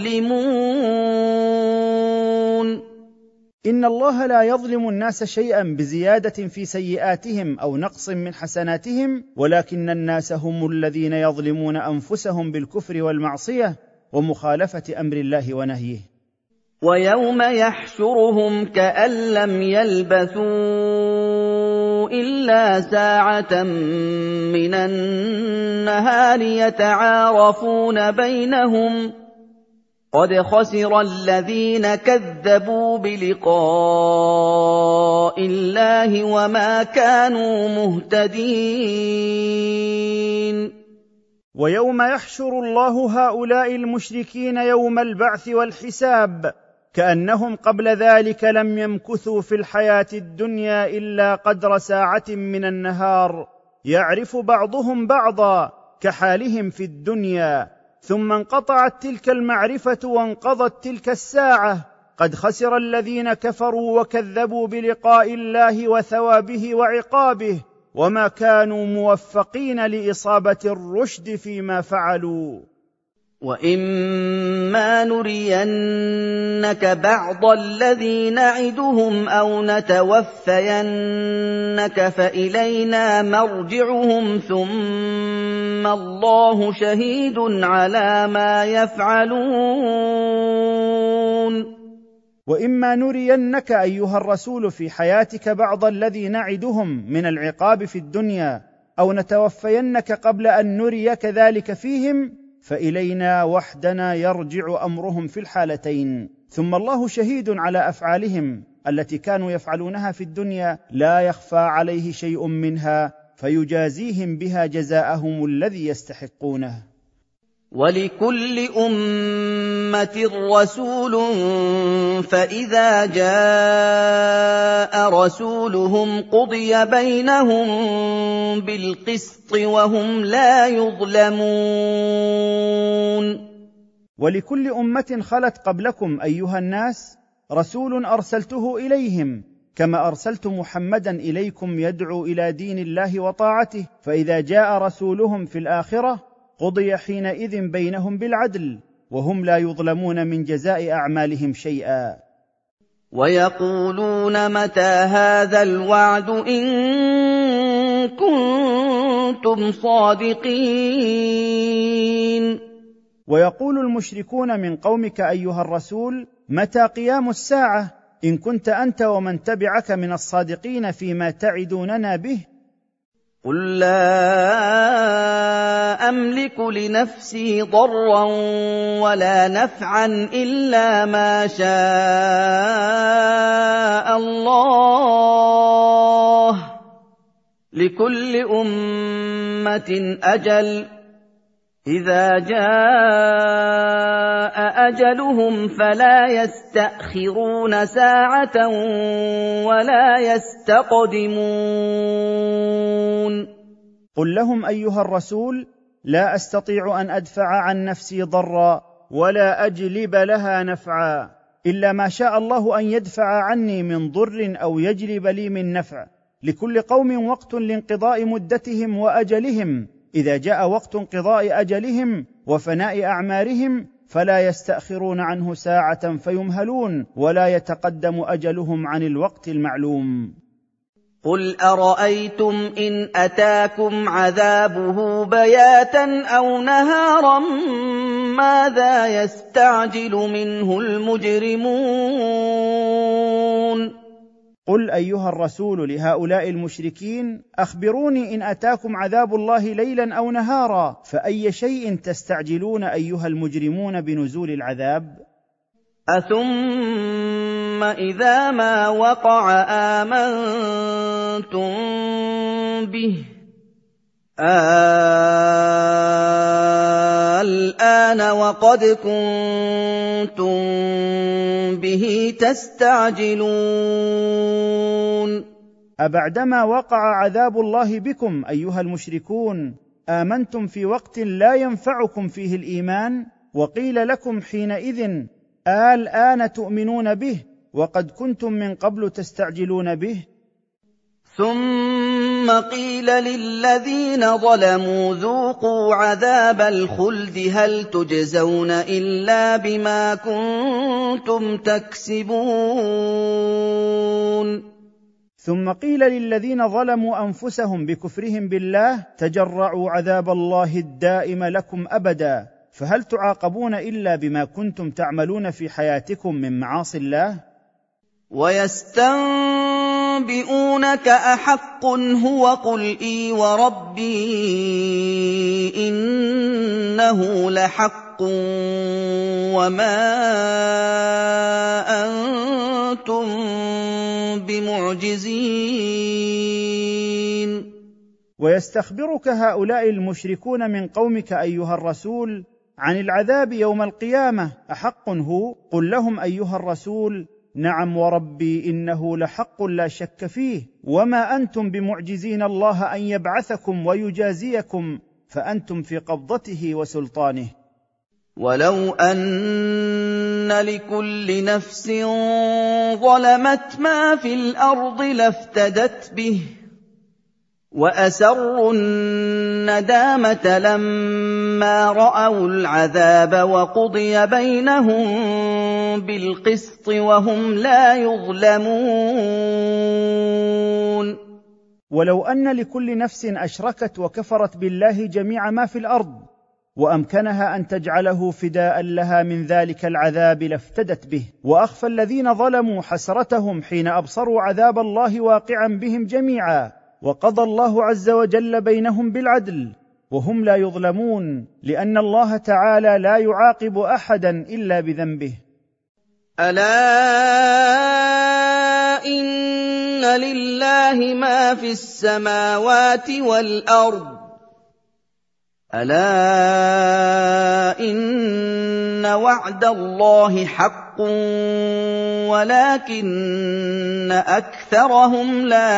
يظلمون. إن الله لا يظلم الناس شيئا بزيادة في سيئاتهم أو نقص من حسناتهم، ولكن الناس هم الذين يظلمون أنفسهم بالكفر والمعصية ومخالفة أمر الله ونهيه. ويوم يحشرهم كأن لم يلبثوا إلا ساعة من النهار يتعارفون بينهم، قد خسر الذين كذبوا بلقاء الله وما كانوا مهتدين. ويوم يحشر الله هؤلاء المشركين يوم البعث والحساب كأنهم قبل ذلك لم يمكثوا في الحياة الدنيا إلا قدر ساعة من النهار، يعرف بعضهم بعضا كحالهم في الدنيا، ثم انقطعت تلك المعرفة وانقضت تلك الساعة، قد خسر الذين كفروا وكذبوا بلقاء الله وثوابه وعقابه، وما كانوا موفقين لإصابة الرشد فيما فعلوا. وَإِمَّا نُرِيَنَّكَ بَعْضَ الَّذِي نَعِدُهُمْ أَوْ نَتَوَفَّيَنَّكَ فَإِلَيْنَا مَرْجِعُهُمْ ثُمَّ اللَّهُ شَهِيدٌ عَلَىٰ مَا يَفْعَلُونَ. وإما نرينك أيها الرسول في حياتك بعض الذي نعدهم من العقاب في الدنيا، أو نتوفينك قبل أن نريك ذلك فيهم، فإلينا وحدنا يرجع أمرهم في الحالتين، ثم الله شهيد على أفعالهم التي كانوا يفعلونها في الدنيا، لا يخفى عليه شيء منها، فيجازيهم بها جزاءهم الذي يستحقونه. وَلِكُلِّ أُمَّةٍ رَّسُولٌ فَإِذَا جَاءَ رَسُولُهُمْ قُضِيَ بَيْنَهُم بِالْقِسْطِ وَهُمْ لَا يُظْلَمُونَ. ولكل أمة خلت قبلكم أيها الناس رسول أرسلته إليهم، كما أرسلت محمدا إليكم يدعو إلى دين الله وطاعته، فإذا جاء رسولهم في الآخرة قضي حينئذ بينهم بالعدل، وهم لا يظلمون من جزاء أعمالهم شيئا. ويقولون متى هذا الوعد إن كنتم صادقين. ويقول المشركون من قومك أيها الرسول متى قيام الساعة إن كنت أنت ومن تبعك من الصادقين فيما تعدوننا به. قل لا أملك لنفسي ضرا ولا نفعا إلا ما شاء الله، لكل أمة أجل، إذا جاء أجلهم فلا يستأخرون ساعة ولا يستقدمون. قل لهم أيها الرسول لا أستطيع أن أدفع عن نفسي ضرا ولا أجلب لها نفعا إلا ما شاء الله أن يدفع عني من ضر أو يجلب لي من نفع، لكل قوم وقت لانقضاء مدتهم وأجلهم، إذا جاء وقت انقضاء أجلهم وفناء أعمارهم فلا يستأخرون عنه ساعة فيمهلون، ولا يتقدم أجلهم عن الوقت المعلوم. قل أرأيتم إن أتاكم عذابه بياتا أو نهارا ماذا يستعجل منه المجرمون. قل أيها الرسول لهؤلاء المشركين أخبروني إن أتاكم عذاب الله ليلا أو نهارا فأي شيء تستعجلون أيها المجرمون بنزول العذاب؟ أثم إذا ما وقع آمنتم به الآن وقد كنتم به تستعجلون. أبعدما وقع عذاب الله بكم أيها المشركون آمنتم في وقت لا ينفعكم فيه الإيمان، وقيل لكم حينئذ الآن تؤمنون به وقد كنتم من قبل تستعجلون به. ثم قيل للذين ظلموا ذوقوا عذاب الخلد هل تجزون إلا بما كنتم تكسبون. ثم قيل للذين ظلموا أنفسهم بكفرهم بالله تجرعوا عذاب الله الدائم لكم أبدا، فهل تعاقبون إلا بما كنتم تعملون في حياتكم من معاصي الله؟ ويستنبئونك أحق هو قل إي وربي إنه لحق وما أنتم بمعجزين. ويستخبرك هؤلاء المشركون من قومك أيها الرسول عن العذاب يوم القيامة أحق هو؟ قل لهم أيها الرسول نعم وربي إنه لحق لا شك فيه، وما أنتم بمعجزين الله أن يبعثكم ويجازيكم، فأنتم في قبضته وسلطانه. وَلَوْ أَنَّ لِكُلِّ نَفْسٍ ظَلَمَتْ مَا فِي الْأَرْضِ لَافْتَدَتْ بِهِ وَأَسَرُّوا النَّدَامَةَ لَمَّا رَأَوُا الْعَذَابَ وَقُضِيَ بَيْنَهُم بِالْقِسْطِ وَهُمْ لَا يُظْلَمُونَ ولو أن لكل نفس أشركت وكفرت بالله جميع ما في الأرض وأمكنها أن تجعله فداء لها من ذلك العذاب لافتدت به، وأخفى الذين ظلموا حسرتهم حين أبصروا عذاب الله واقعا بهم جميعا، وقضى الله عز وجل بينهم بالعدل وهم لا يظلمون، لأن الله تعالى لا يعاقب أحدا إلا بذنبه. ألا إن لله ما في السماوات والأرض ألا إن وعد الله حق ولكن أكثرهم لا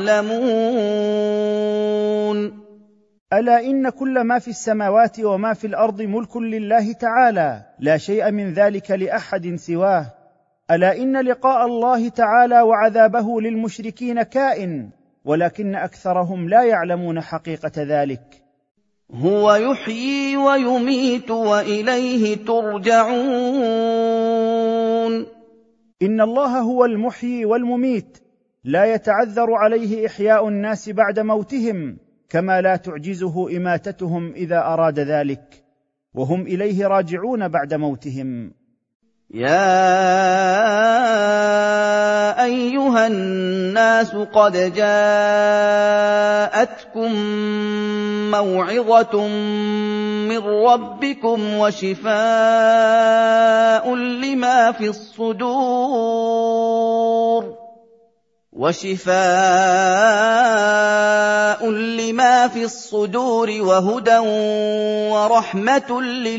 يعلمون. ألا إن كل ما في السماوات وما في الأرض ملك لله تعالى، لا شيء من ذلك لأحد سواه. ألا إن لقاء الله تعالى وعذابه للمشركين كائن، ولكن أكثرهم لا يعلمون حقيقة ذلك. هو يحيي ويميت وإليه ترجعون. إن الله هو المحيي والمميت، لا يتعذر عليه إحياء الناس بعد موتهم، كما لا تعجزه إماتتهم إذا أراد ذلك، وهم إليه راجعون بعد موتهم. يا أيها الناس قد جاءتكم موعظة من ربكم وشفاء لما في الصدور وشفاء لما في الصدور وهدى ورحمة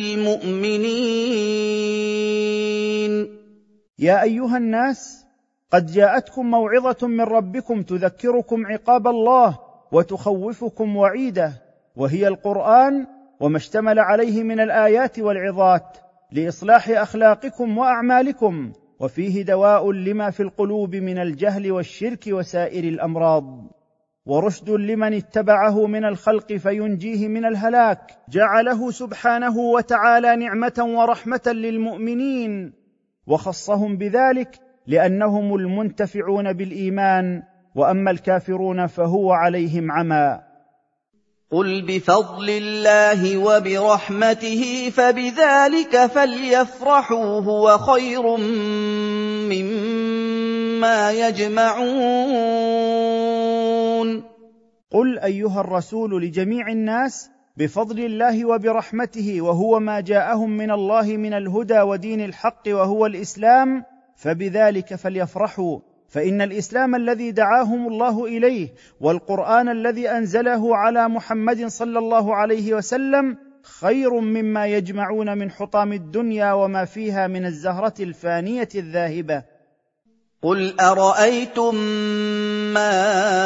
للمؤمنين. يا أيها الناس قد جاءتكم موعظة من ربكم تذكركم عقاب الله وتخوفكم وعيده، وهي القرآن وما اشتمل عليه من الآيات والعظات لإصلاح أخلاقكم وأعمالكم، وفيه دواء لما في القلوب من الجهل والشرك وسائر الأمراض، ورشد لمن اتبعه من الخلق فينجيه من الهلاك. جعله سبحانه وتعالى نعمة ورحمة للمؤمنين، وخصهم بذلك لأنهم المنتفعون بالإيمان، وأما الكافرون فهو عليهم عمى. قل بفضل الله وبرحمته فبذلك فليفرحوا هو خير مما يجمعون. قل أيها الرسول لجميع الناس بفضل الله وبرحمته، وهو ما جاءهم من الله من الهدى ودين الحق وهو الإسلام، فبذلك فليفرحوا، فإن الإسلام الذي دعاهم الله إليه والقرآن الذي أنزله على محمد صلى الله عليه وسلم خير مما يجمعون من حطام الدنيا وما فيها من الزهرة الفانية الذاهبة. قل أرأيتم ما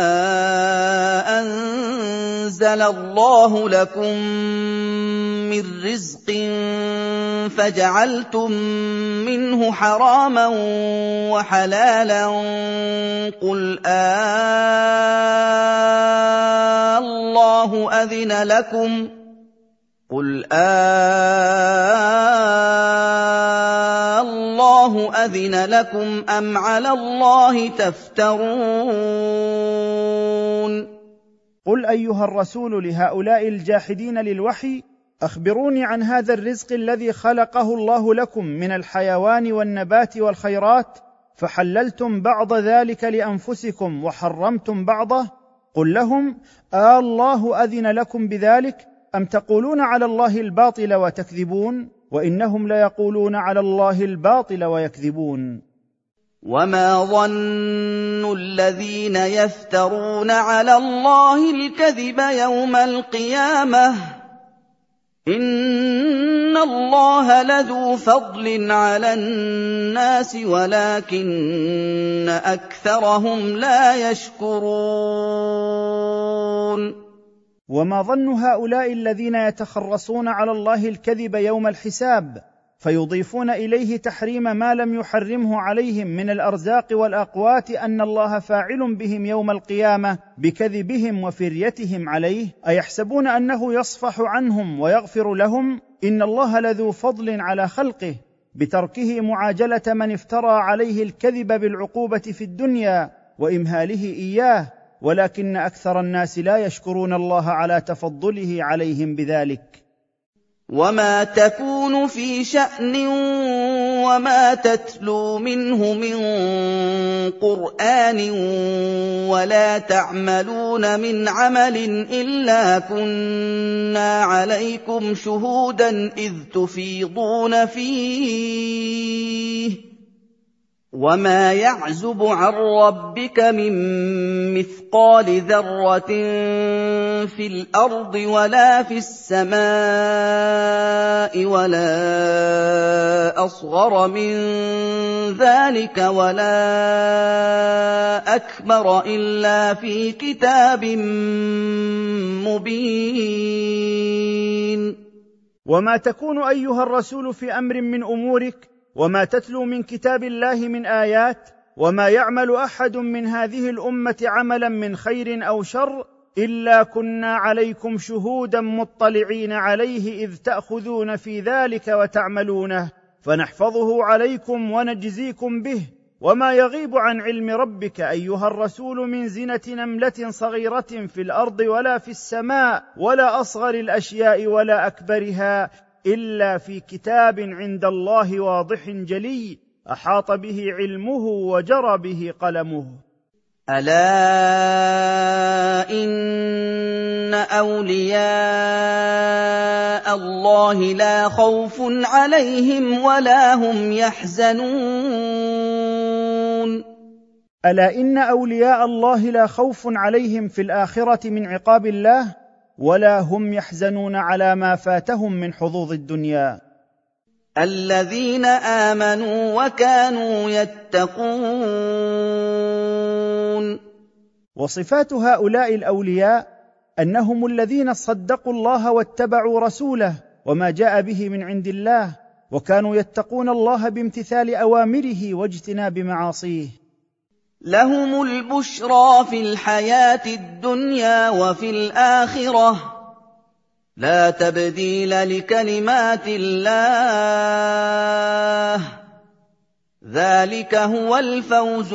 أنزل الله لكم من رزق فجعلتم منه حراما وحلالا قل آه الله أذن لكم قل آه الله أذن لكم أم على الله تفترون. قل أيها الرسول لهؤلاء الجاحدين للوحي أخبروني عن هذا الرزق الذي خلقه الله لكم من الحيوان والنبات والخيرات، فحللتم بعض ذلك لأنفسكم وحرمتم بعضه. قل لهم آه الله أذن لكم بذلك أم تقولون على الله الباطل وتكذبون؟ وإنهم ليقولون على الله الباطل ويكذبون. وما ظن الذين يفترون على الله الكذب يوم القيامة إن الله لذو فضل على الناس ولكن أكثرهم لا يشكرون. وما ظن هؤلاء الذين يتخرصون على الله الكذب يوم الحساب فيضيفون اليه تحريم ما لم يحرمه عليهم من الارزاق والاقوات ان الله فاعل بهم يوم القيامه بكذبهم وفريتهم عليه؟ ايحسبون انه يصفح عنهم ويغفر لهم؟ ان الله لذو فضل على خلقه بتركه معاجله من افترى عليه الكذب بالعقوبه في الدنيا وامهاله اياه، ولكن اكثر الناس لا يشكرون الله على تفضله عليهم بذلك. وما تكون في شأن وما تتلو منه من قرآن ولا تعملون من عمل إلا كنا عليكم شهودا إذ تفيضون فيه وما يعزب عن ربك من مثقال ذرة في الأرض ولا في السماء ولا أصغر من ذلك ولا أكبر إلا في كتاب مبين. وما تكون أيها الرسول في أمر من أمورك وما تتلو من كتاب الله من آيات وما يعمل أحد من هذه الأمة عملا من خير أو شر إلا كنا عليكم شهودا مطلعين عليه إذ تأخذون في ذلك وتعملونه فنحفظه عليكم ونجزيكم به. وما يغيب عن علم ربك أيها الرسول من زنة نملة صغيرة في الأرض ولا في السماء ولا أصغر الأشياء ولا أكبرها إلا في كتاب عند الله واضح جلي أحاط به علمه وجرى به قلمه. ألا إن أولياء الله لا خوف عليهم ولا هم يحزنون. ألا إن أولياء الله لا خوف عليهم في الآخرة من عقاب الله ولا هم يحزنون على ما فاتهم من حظوظ الدنيا. الذين آمنوا وكانوا يتقون. وصفات هؤلاء الأولياء أنهم الذين صدقوا الله واتبعوا رسوله وما جاء به من عند الله وكانوا يتقون الله بامتثال أوامره واجتناب معاصيه. لهم البشرى في الحياة الدنيا وفي الآخرة لا تبديل لكلمات الله ذلك هو الفوز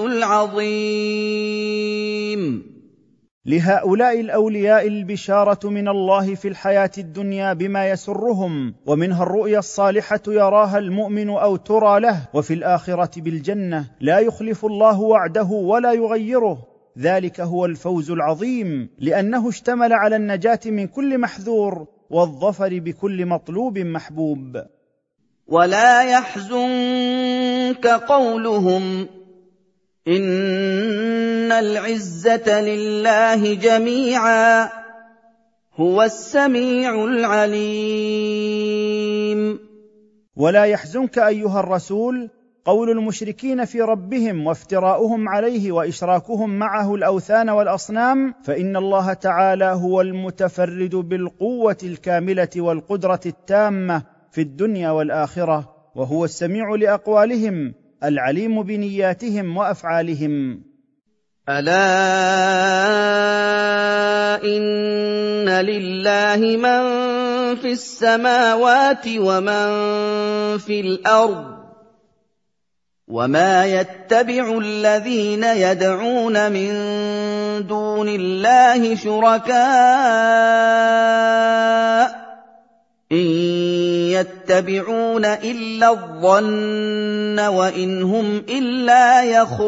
العظيم. لهؤلاء الأولياء البشارة من الله في الحياة الدنيا بما يسرهم ومنها الرؤيا الصالحة يراها المؤمن أو ترى له، وفي الآخرة بالجنة لا يخلف الله وعده ولا يغيره. ذلك هو الفوز العظيم لأنه اشتمل على النجاة من كل محذور والظفر بكل مطلوب محبوب. ولا يحزنك قولهم إن العزة لله جميعا هو السميع العليم. ولا يحزنك أيها الرسول قول المشركين في ربهم وافتراؤهم عليه وإشراكهم معه الأوثان والأصنام، فإن الله تعالى هو المتفرد بالقوة الكاملة والقدرة التامة في الدنيا والآخرة، وهو السميع لأقوالهم العليم بنياتهم وأفعالهم. ألا إن لله من في السماوات ومن في الأرض وما يتبع الذين يدعون من دون الله شركاء إن يتبعون إلا الظن وإن هم إلا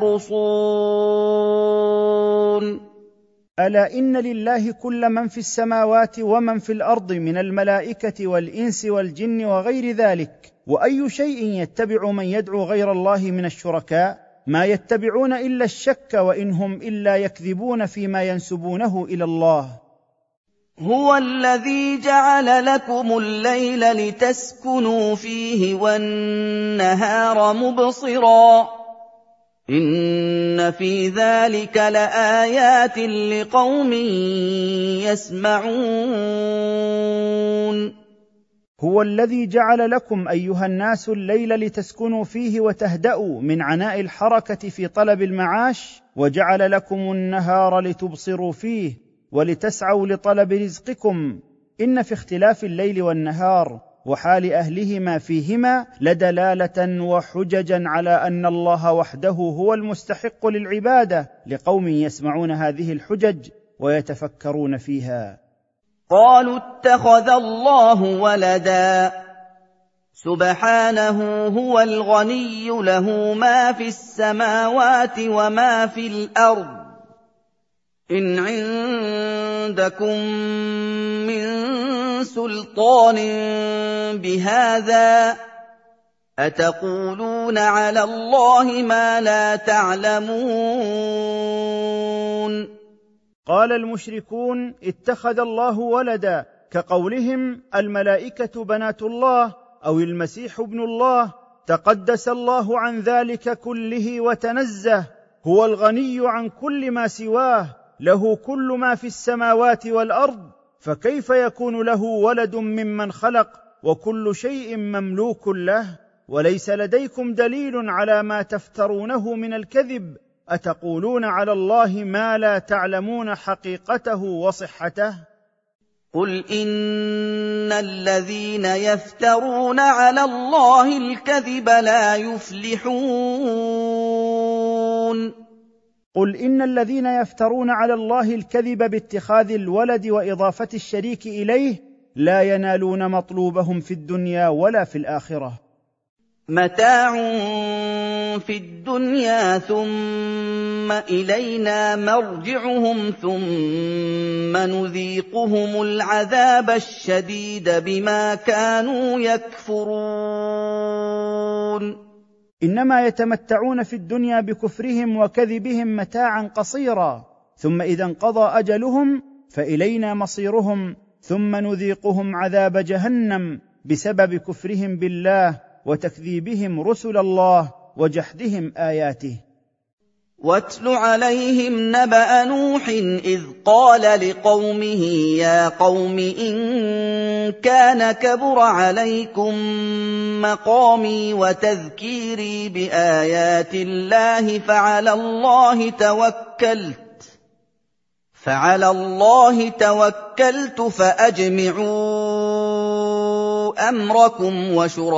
يخرصون. ألا إن لله كل من في السماوات ومن في الأرض من الملائكة والإنس والجن وغير ذلك، وأي شيء يتبع من يدعو غير الله من الشركاء؟ ما يتبعون إلا الشك وإن هم إلا يكذبون فيما ينسبونه إلى الله. هو الذي جعل لكم الليل لتسكنوا فيه والنهار مبصرا إِنَّ فِي ذَٰلِكَ لَآيَاتٍ لِّقَوْمٍ يَسْمَعُونَ هو الذي جعل لكم أيها الناس الليل لتسكنوا فيه وتهدأوا من عناء الحركة في طلب المعاش، وجعل لكم النهار لتبصروا فيه ولتسعوا لطلب رزقكم. إن في اختلاف الليل والنهار وحال أهلهما فيهما لدلالة وحججا على أن الله وحده هو المستحق للعبادة لقوم يسمعون هذه الحجج ويتفكرون فيها. قالوا اتخذ الله ولدا سبحانه هو الغني له ما في السماوات وما في الأرض إن عندكم من سلطان بهذا أتقولون على الله ما لا تعلمون. قال المشركون اتخذ الله ولدا، كقولهم الملائكة بنات الله أو المسيح ابن الله. تقدس الله عن ذلك كله وتنزه، هو الغني عن كل ما سواه، له كل ما في السماوات والأرض، فكيف يكون له ولد ممن خلق وكل شيء مملوك له؟ وليس لديكم دليل على ما تفترونه من الكذب، أتقولون على الله ما لا تعلمون حقيقته وصحته؟ قل إن الذين يفترون على الله الكذب لا يفلحون. قل إن الذين يفترون على الله الكذب باتخاذ الولد وإضافة الشريك إليه لا ينالون مطلوبهم في الدنيا ولا في الآخرة. متاع في الدنيا ثم إلينا مرجعهم ثم نذيقهم العذاب الشديد بما كانوا يكفرون. إنما يتمتعون في الدنيا بكفرهم وكذبهم متاعا قصيرا، ثم إذا انقضى أجلهم فإلينا مصيرهم، ثم نذيقهم عذاب جهنم بسبب كفرهم بالله وتكذيبهم رسل الله وجحدهم آياته. واتل عليهم نبأ نوح إذ قال لقومه يا قوم إن كان كبر عليكم مقامي وتذكيري بآيات الله فعلى الله توكلت فعلى الله توكلت فأجمعوا أمركم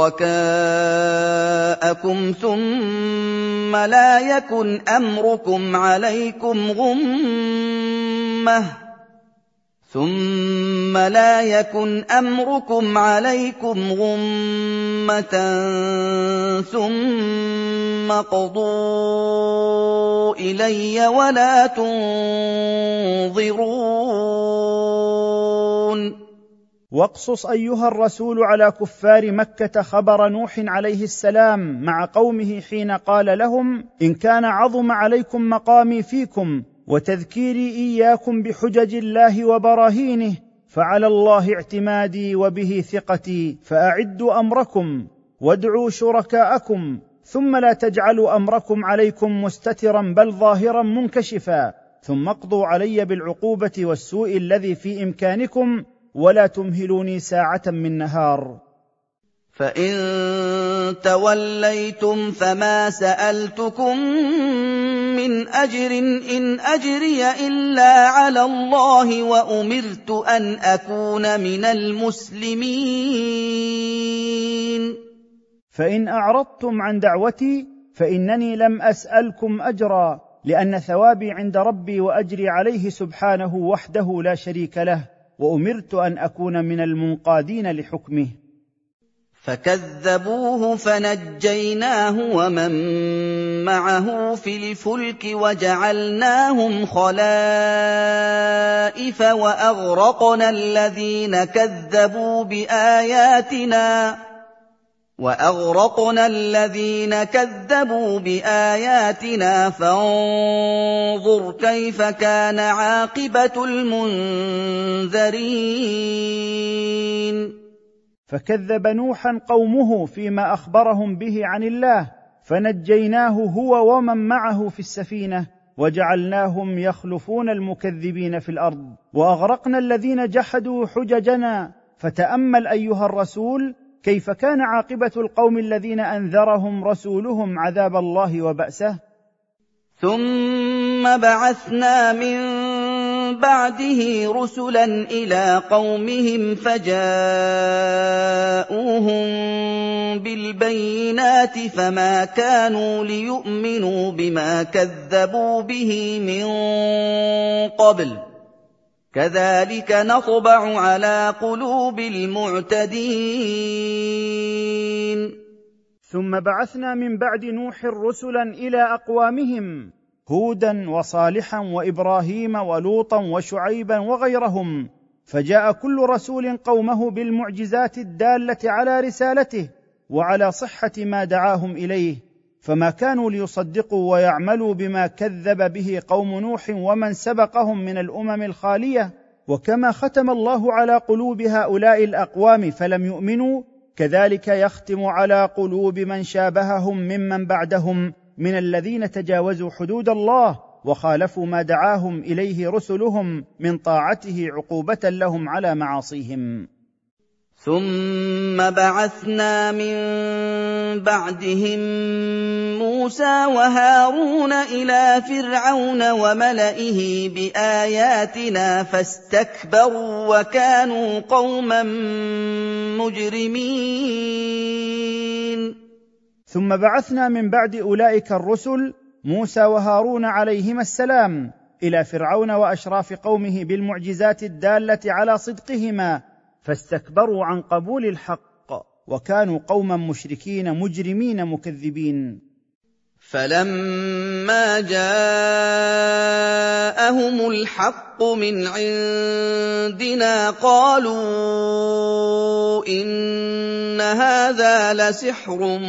وشركاءكم ثم لا يكن أمركم عليكم غمة ثم لا يكن أمركم عليكم غمة ثم اقضوا إلي ولا تنظرون. واقصص أيها الرسول على كفار مكة خبر نوح عليه السلام مع قومه حين قال لهم إن كان عظم عليكم مقامي فيكم وتذكيري إياكم بحجج الله وبراهينه فعلى الله اعتمادي وبه ثقتي، فأعدوا أمركم وادعوا شركاءكم ثم لا تجعلوا أمركم عليكم مستترا بل ظاهرا منكشفا، ثم اقضوا علي بالعقوبة والسوء الذي في إمكانكم ولا تمهلوني ساعة من نهار. فإن توليتم فما سألتكم من أجر إن أجري إلا على الله وأمرت أن أكون من المسلمين. فإن أعرضتم عن دعوتي فإنني لم أسألكم أجرا، لأن ثوابي عند ربي وأجري عليه سبحانه وحده لا شريك له، وأمرت أن أكون من المنقادين لحكمه. فكذبوه فنجيناه ومن معه في الفلك وجعلناهم خلائف وأغرقنا الذين كذبوا بآياتنا وأغرقنا الذين كذبوا بآياتنا فانظر كيف كان عاقبة المنذرين. فكذب نوحا قومه فيما أخبرهم به عن الله، فنجيناه هو ومن معه في السفينه وجعلناهم يخلفون المكذبين في الارض، واغرقنا الذين جحدوا حججنا. فتامل ايها الرسول كيف كان عاقبه القوم الذين انذرهم رسولهم عذاب الله وبأسه. ثم بعثنا من بعده رسلا إلى قومهم فجاءوهم بالبينات فما كانوا ليؤمنوا بما كذبوا به من قبل، كذلك نطبع على قلوب المعتدين. ثم بعثنا من بعد نوح رسلا إلى أقوامهم، هودا وصالحا وإبراهيم ولوطا وشعيبا وغيرهم، فجاء كل رسول قومه بالمعجزات الدالة على رسالته وعلى صحة ما دعاهم إليه، فما كانوا ليصدقوا ويعملوا بما كذب به قوم نوح ومن سبقهم من الأمم الخالية. وكما ختم الله على قلوب هؤلاء الأقوام فلم يؤمنوا، كذلك يختم على قلوب من شابههم ممن بعدهم من الذين تجاوزوا حدود الله وخالفوا ما دعاهم إليه رسلهم من طاعته عقوبة لهم على معاصيهم. ثم بعثنا من بعدهم موسى وهارون إلى فرعون وملئه بآياتنا فاستكبروا وكانوا قوما مجرمين. ثم بعثنا من بعد أولئك الرسل موسى وهارون عليهما السلام إلى فرعون وأشراف قومه بالمعجزات الدالة على صدقهما، فاستكبروا عن قبول الحق وكانوا قوما مشركين مجرمين مكذبين. فلما جاءهم الحق من عندنا قالوا إن هذا لسحر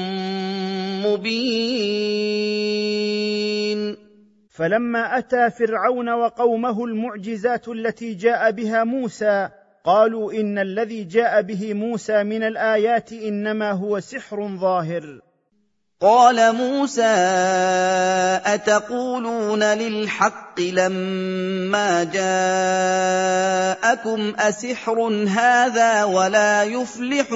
مبين. فلما أتى فرعون وقومه المعجزات التي جاء بها موسى قالوا إن الذي جاء به موسى من الآيات إنما هو سحر ظاهر. قال موسى أتقولون للحق لما جاءكم أسحر هذا ولا يفلح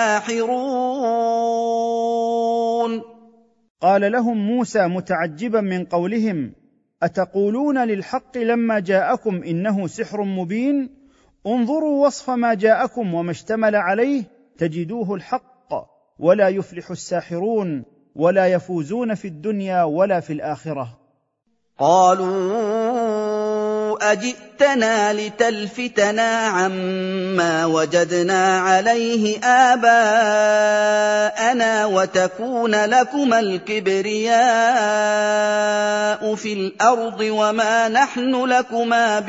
الساحرون. قال لهم موسى متعجبا من قولهم أتقولون للحق لما جاءكم إنه سحر مبين؟ انظروا وصف ما جاءكم وما اشتمل عليه تجدوه الحق، ولا يفلح الساحرون ولا يفوزون في الدنيا ولا في الآخرة. قالوا أجئتنا لتلفتنا عما وجدنا عليه آباءنا وتكون لكما الكبرياء في الأرض وما نحن لكما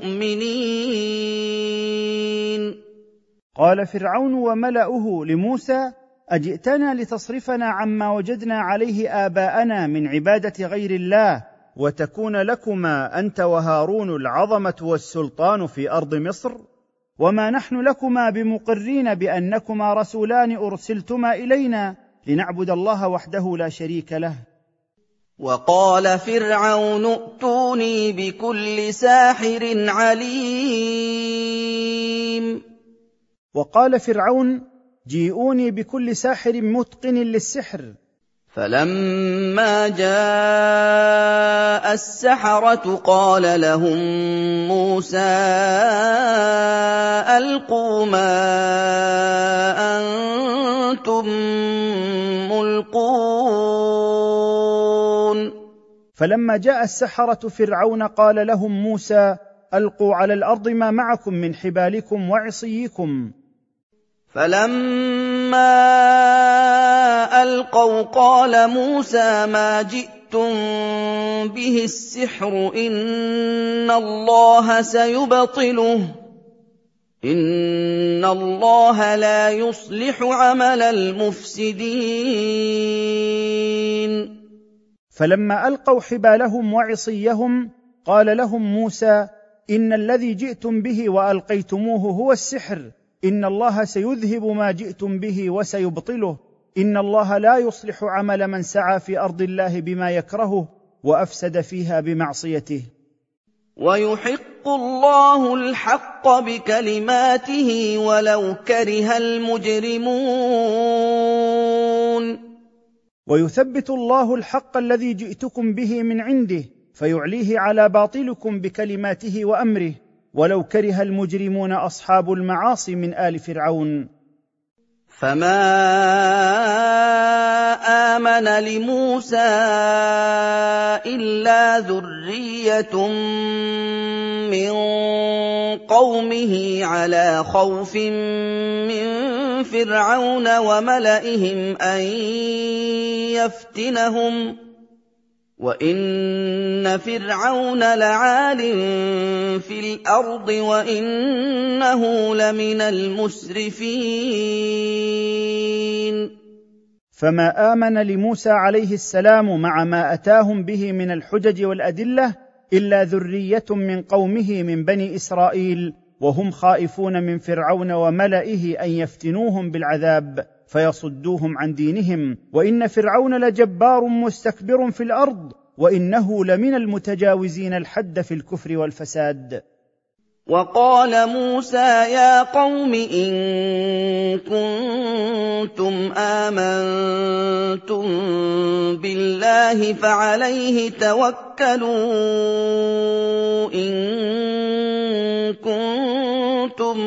بمؤمنين. قال فرعون وملأه لموسى أجئتنا لتصرفنا عما وجدنا عليه آباءنا من عبادة غير الله وتكون لكما أنت وهارون العظمة والسلطان في أرض مصر؟ وما نحن لكما بمقرين بأنكما رسولان أرسلتما إلينا لنعبد الله وحده لا شريك له. وقال فرعون ائتوني بكل ساحر عليم. وقال فرعون جيئوني بكل ساحر متقن للسحر. فلما جاء السحرة قال لهم موسى ألقوا ما أنتم ملقون. فلما جاء السحرة فرعون قال لهم موسى ألقوا على الأرض ما معكم من حبالكم وعصيكم. فلما ألقوا قال موسى ما جئتم به السحر إن الله سيبطله إن الله لا يصلح عمل المفسدين. فلما ألقوا حبالهم وعصيهم قال لهم موسى إن الذي جئتم به وألقيتموه هو السحر، إن الله سيذهب ما جئتم به وسيبطله إن الله لا يصلح عمل من سعى في أرض الله بما يكرهه وأفسد فيها بمعصيته. ويحق الله الحق بكلماته ولو كره المجرمون. ويثبت الله الحق الذي جئتكم به من عنده فيعليه على باطلكم بكلماته وأمره، ولو كره المجرمون أصحاب المعاصي من آل فرعون. فما آمن لموسى إلا ذرية من قومه على خوف من فرعون وملئهم أن يفتنهم، وَإِنَّ فِرْعَوْنَ لَعَالٍ فِي الْأَرْضِ وَإِنَّهُ لَمِنَ الْمُسْرِفِينَ. فما آمن لموسى عليه السلام مع ما أتاهم به من الحجج والأدلة إلا ذرية من قومه من بني إسرائيل، وهم خائفون من فرعون وملئه أن يفتنوهم بالعذاب فيصدوهم عن دينهم، وإن فرعون لجبار مستكبر في الأرض وإنه لمن المتجاوزين الحد في الكفر والفساد. وقال موسى يا قوم إن كنتم آمنتم بالله فعليه توكلوا إن كنتم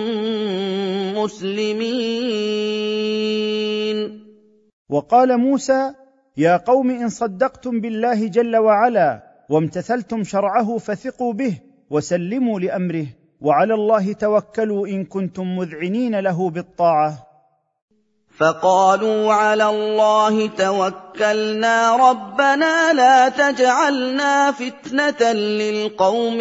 مسلمين. وقال موسى يا قوم إن صدقتم بالله جل وعلا وامتثلتم شرعه فثقوا به وسلموا لأمره، وعلى الله توكلوا إن كنتم مذعنين له بالطاعة. فقالوا على الله توكلنا ربنا لا تجعلنا فتنة للقوم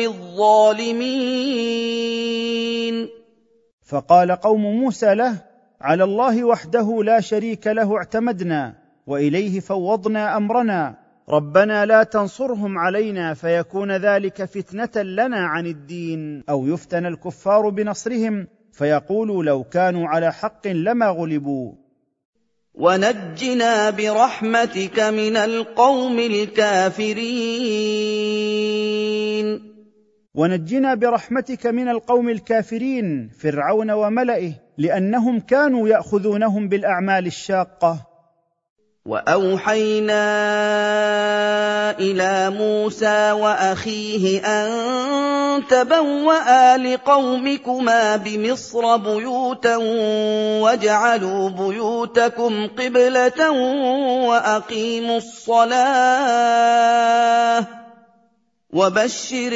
الظالمين. فقال قوم موسى له على الله وحده لا شريك له اعتمدنا وإليه فوضنا أمرنا، ربنا لا تنصرهم علينا فيكون ذلك فتنة لنا عن الدين، أو يفتن الكفار بنصرهم فيقولوا لو كانوا على حق لما غلبوا. ونجنا برحمتك من القوم الكافرين. ونجنا برحمتك من القوم الكافرين فرعون وملئه، لأنهم كانوا يأخذونهم بالأعمال الشاقة. وأوحينا إلى موسى وأخيه أن تبوأ لقومكما بمصر بيوتا واجعلوا بيوتكم قبلة وأقيموا الصلاة وبشر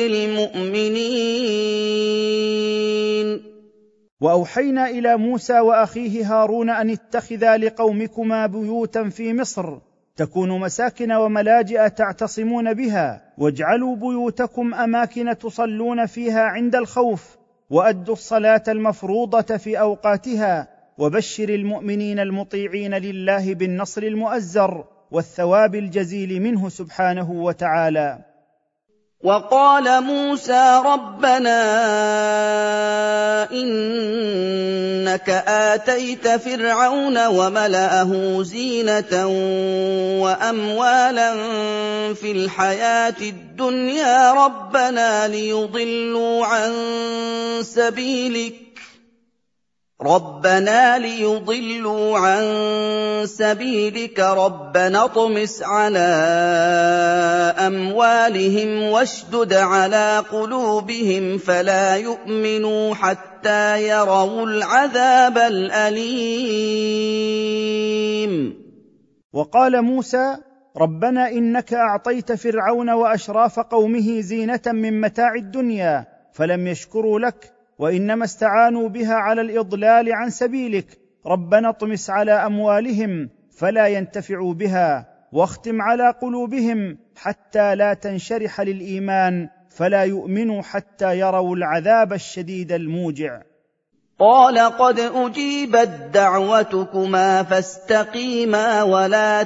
المؤمنين. وأوحينا إلى موسى وأخيه هارون أن اتخذا لقومكما بيوتا في مصر تكون مساكن وملاجئ تعتصمون بها، واجعلوا بيوتكم أماكن تصلون فيها عند الخوف، وأدوا الصلاة المفروضة في أوقاتها، وبشر المؤمنين المطيعين لله بالنصر المؤزر والثواب الجزيل منه سبحانه وتعالى. وقال موسى ربنا إنك آتيت فرعون وملأه زينة وأموالا في الحياة الدنيا ربنا ليضلوا عن سبيلك ربنا ليضلوا عن سبيلك ربنا اطمس على أموالهم واشدد على قلوبهم فلا يؤمنوا حتى يروا العذاب الأليم. وقال موسى ربنا إنك أعطيت فرعون وأشراف قومه زينة من متاع الدنيا فلم يشكروا لك، وإنما استعانوا بها على الإضلال عن سبيلك، ربنا اطمس على أموالهم فلا ينتفعوا بها، واختم على قلوبهم حتى لا تنشرح للإيمان فلا يؤمنوا حتى يروا العذاب الشديد الموجع. قال قد أجيبت دعوتكما فاستقيما ولا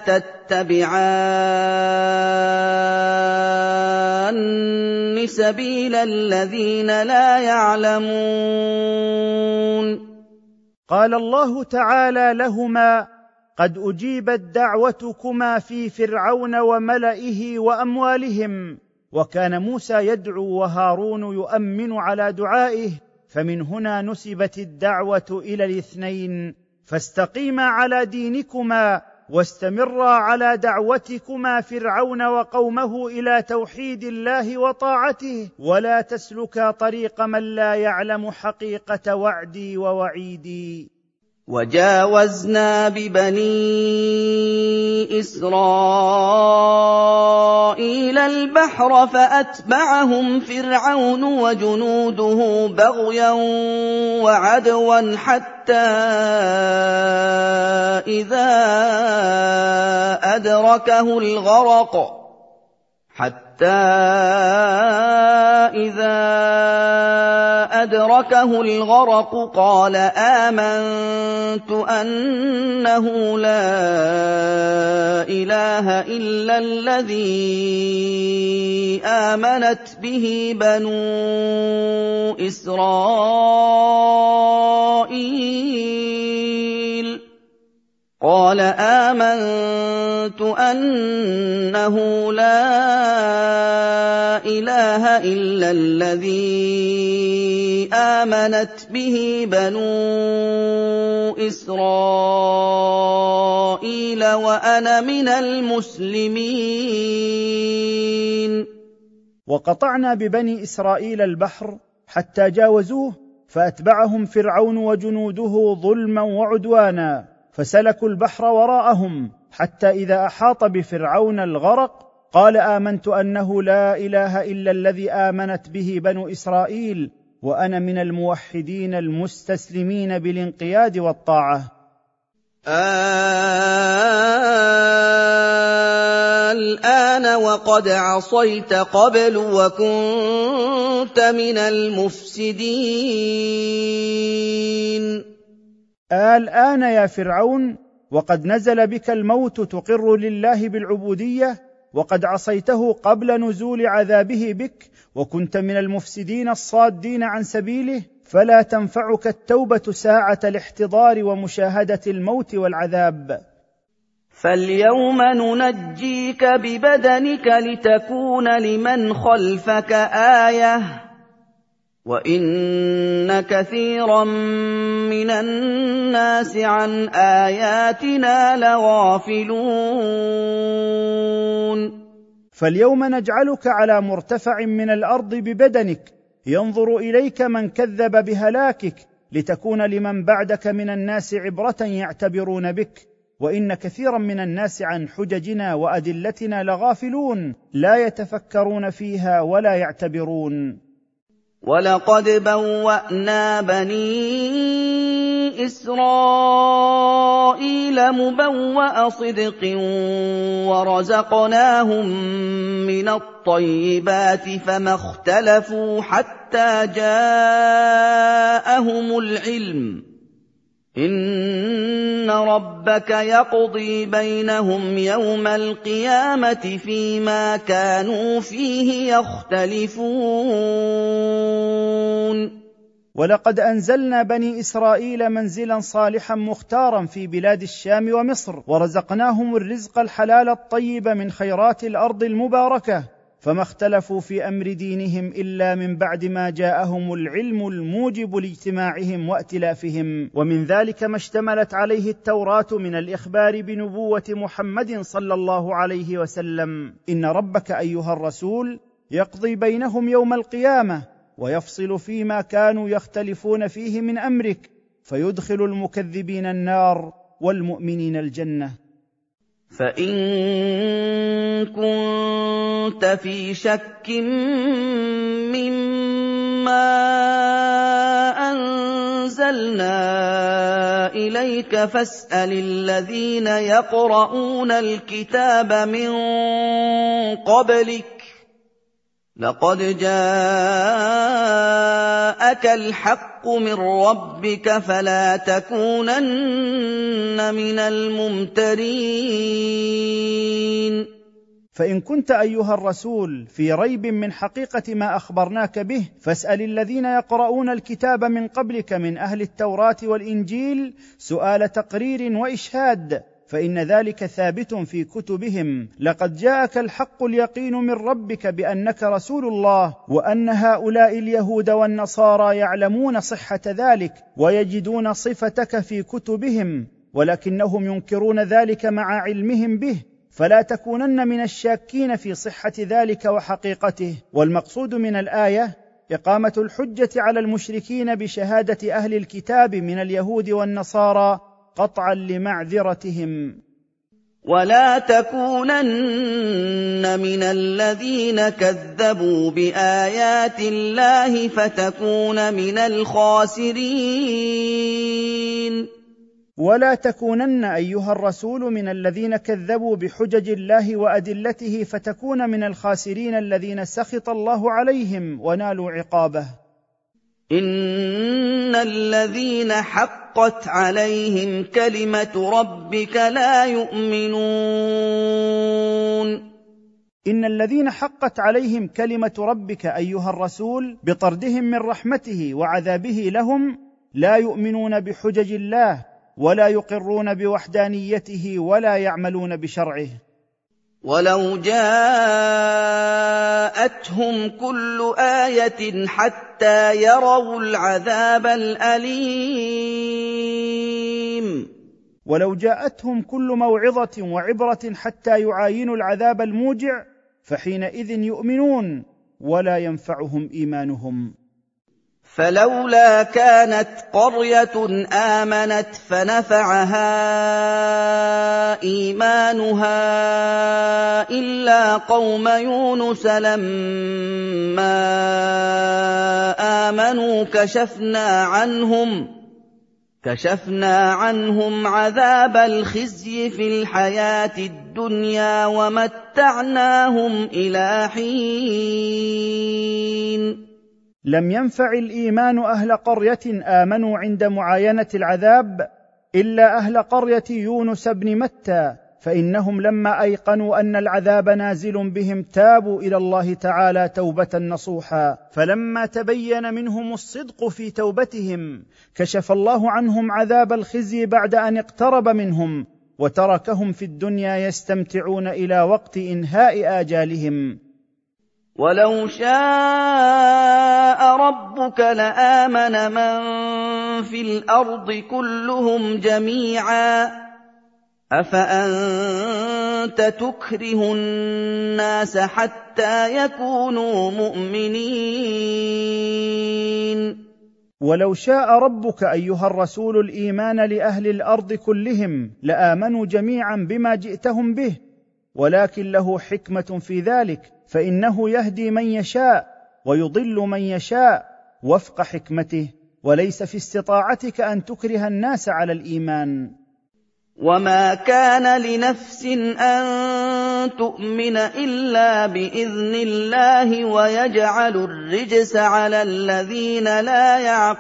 تتبعان سبيل الذين لا يعلمون. قال الله تعالى لهما قد أجيبت دعوتكما في فرعون وملئه وأموالهم. وكان موسى يدعو وهارون يؤمن على دعائه، فمن هنا نسبت الدعوة إلى الاثنين. فاستقيما على دينكما واستمرا على دعوتكما فرعون وقومه إلى توحيد الله وطاعته، ولا تسلكا طريق من لا يعلم حقيقة وعدي ووعيدي. وجاوزنا ببني إسرائيل البحر فأتبعهم فرعون وجنوده بغيا وعدوا حتى إذا أدركه الغرق حتى إذا أدركه الغرق قال آمنت أنه لا إله إلا الذي آمنت به بنو إسرائيل قال آمنت أنه لا إله إلا الذي آمنت به بنو إسرائيل وأنا من المسلمين. وقطعنا ببني إسرائيل البحر حتى جاوزوه، فأتبعهم فرعون وجنوده ظلما وعدوانا، فسلكوا البحر وراءهم حتى إذا أحاط بفرعون الغرق قال آمنت أنه لا إله إلا الذي آمنت به بنو إسرائيل وأنا من الموحدين المستسلمين بالانقياد والطاعة. الآن وقد عصيت قبل وكنت من المفسدين. الآن يا فرعون وقد نزل بك الموت تقر لله بالعبودية، وقد عصيته قبل نزول عذابه بك، وكنت من المفسدين الصادين عن سبيله، فلا تنفعك التوبة ساعة الاحتضار ومشاهدة الموت والعذاب. فاليوم ننجيك ببدنك لتكون لمن خلفك آية وإن كثيرا من الناس عن آياتنا لغافلون. فاليوم نجعلك على مرتفع من الأرض ببدنك ينظر إليك من كذب بهلاكك، لتكون لمن بعدك من الناس عبرة يعتبرون بك، وإن كثيرا من الناس عن حججنا وأدلتنا لغافلون، لا يتفكرون فيها ولا يعتبرون. ولقد بوأنا بني إسرائيل مبوأ صدق ورزقناهم من الطيبات فما اختلفوا حتى جاءهم العلم إن ربك يقضي بينهم يوم القيامة فيما كانوا فيه يختلفون. ولقد أنزلنا بني إسرائيل منزلا صالحا مختارا في بلاد الشام ومصر، ورزقناهم الرزق الحلال الطيب من خيرات الأرض المباركة، فما اختلفوا في أمر دينهم إلا من بعد ما جاءهم العلم الموجب لاجتماعهم وائتلافهم، ومن ذلك ما اشتملت عليه التوراة من الإخبار بنبوة محمد صلى الله عليه وسلم. إن ربك أيها الرسول يقضي بينهم يوم القيامة ويفصل فيما كانوا يختلفون فيه من أمرك، فيدخل المكذبين النار والمؤمنين الجنة. فإن كنت في شك مما أنزلنا إليك فاسأل الذين يقرؤون الكتاب من قبلك لقد جاءك الحق من ربك فلا تكونن من الممترين. فإن كنت أيها الرسول في ريب من حقيقة ما أخبرناك به، فاسأل الذين يقرؤون الكتاب من قبلك من أهل التوراة والإنجيل سؤال تقرير وإشهاد، فإن ذلك ثابت في كتبهم: لقد جاءك الحق اليقين من ربك بأنك رسول الله، وأن هؤلاء اليهود والنصارى يعلمون صحة ذلك ويجدون صفتك في كتبهم، ولكنهم ينكرون ذلك مع علمهم به، فلا تكونن من الشاكين في صحة ذلك وحقيقته. والمقصود من الآية إقامة الحجة على المشركين بشهادة أهل الكتاب من اليهود والنصارى قطعا لمعذرتهم. ولا تكونن من الذين كذبوا بآيات الله فتكون من الخاسرين. ولا تكونن أيها الرسول من الذين كذبوا بحجج الله وأدلته فتكون من الخاسرين الذين سخط الله عليهم ونالوا عقابه. إن الذين حقت عليهم كلمة ربك لا يؤمنون. إن الذين حقت عليهم كلمة ربك أيها الرسول بطردهم من رحمته وعذابه لهم لا يؤمنون بحجج الله، ولا يقرون بوحدانيته، ولا يعملون بشرعه. ولو جاءتهم كل آية حتى يروا العذاب الأليم. ولو جاءتهم كل موعظة وعبرة حتى يعاينوا العذاب الموجع فحينئذ يؤمنون ولا ينفعهم إيمانهم. فلولا كانت قرية آمنت فنفعها إيمانها إلا قوم يونس لما آمنوا كشفنا عنهم كشفنا عنهم عذاب الخزي في الحياة الدنيا ومتعناهم إلى حين. لم ينفع الإيمان أهل قرية آمنوا عند معاينة العذاب إلا أهل قرية يونس بن متى، فإنهم لما أيقنوا أن العذاب نازل بهم تابوا إلى الله تعالى توبة نصوحا، فلما تبين منهم الصدق في توبتهم كشف الله عنهم عذاب الخزي بعد أن اقترب منهم، وتركهم في الدنيا يستمتعون إلى وقت إنهاء آجالهم. ولو شاء ربك لآمن من في الأرض كلهم جميعا أفأنت تكره الناس حتى يكونوا مؤمنين. ولو شاء ربك أيها الرسول الإيمان لأهل الأرض كلهم لآمنوا جميعا بما جئتهم به، ولكن له حكمة في ذلك، فإنه يهدي من يشاء ويضل من يشاء وفق حكمته، وليس في استطاعتك أن تكره الناس على الإيمان. وما كان لنفس أن تؤمن إلا بإذن الله ويجعل الرجس على الذين لا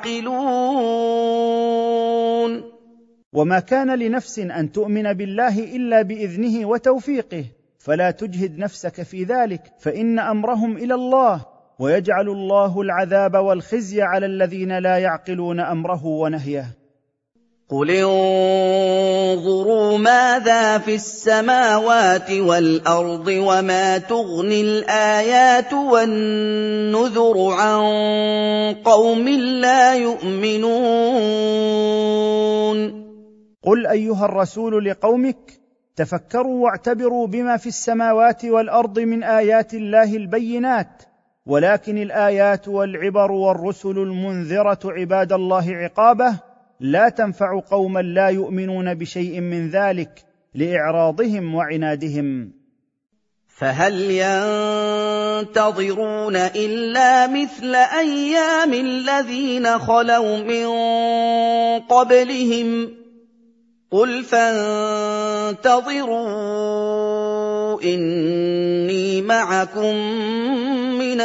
يعقلون. وما كان لنفس أن تؤمن بالله إلا بإذنه وتوفيقه، فلا تجهد نفسك في ذلك، فإن أمرهم إلى الله، ويجعل الله العذاب والخزي على الذين لا يعقلون أمره ونهيه. قل انظروا ماذا في السماوات والأرض وما تغني الآيات والنذر عن قوم لا يؤمنون. قل أيها الرسول لقومك: تفكروا واعتبروا بما في السماوات والأرض من آيات الله البينات، ولكن الآيات والعبر والرسل المنذرة عباد الله عقابه لا تنفع قوما لا يؤمنون بشيء من ذلك لإعراضهم وعنادهم. فهل ينتظرون إلا مثل أيام الذين خلوا من قبلهم قل فانتظروا إني معكم من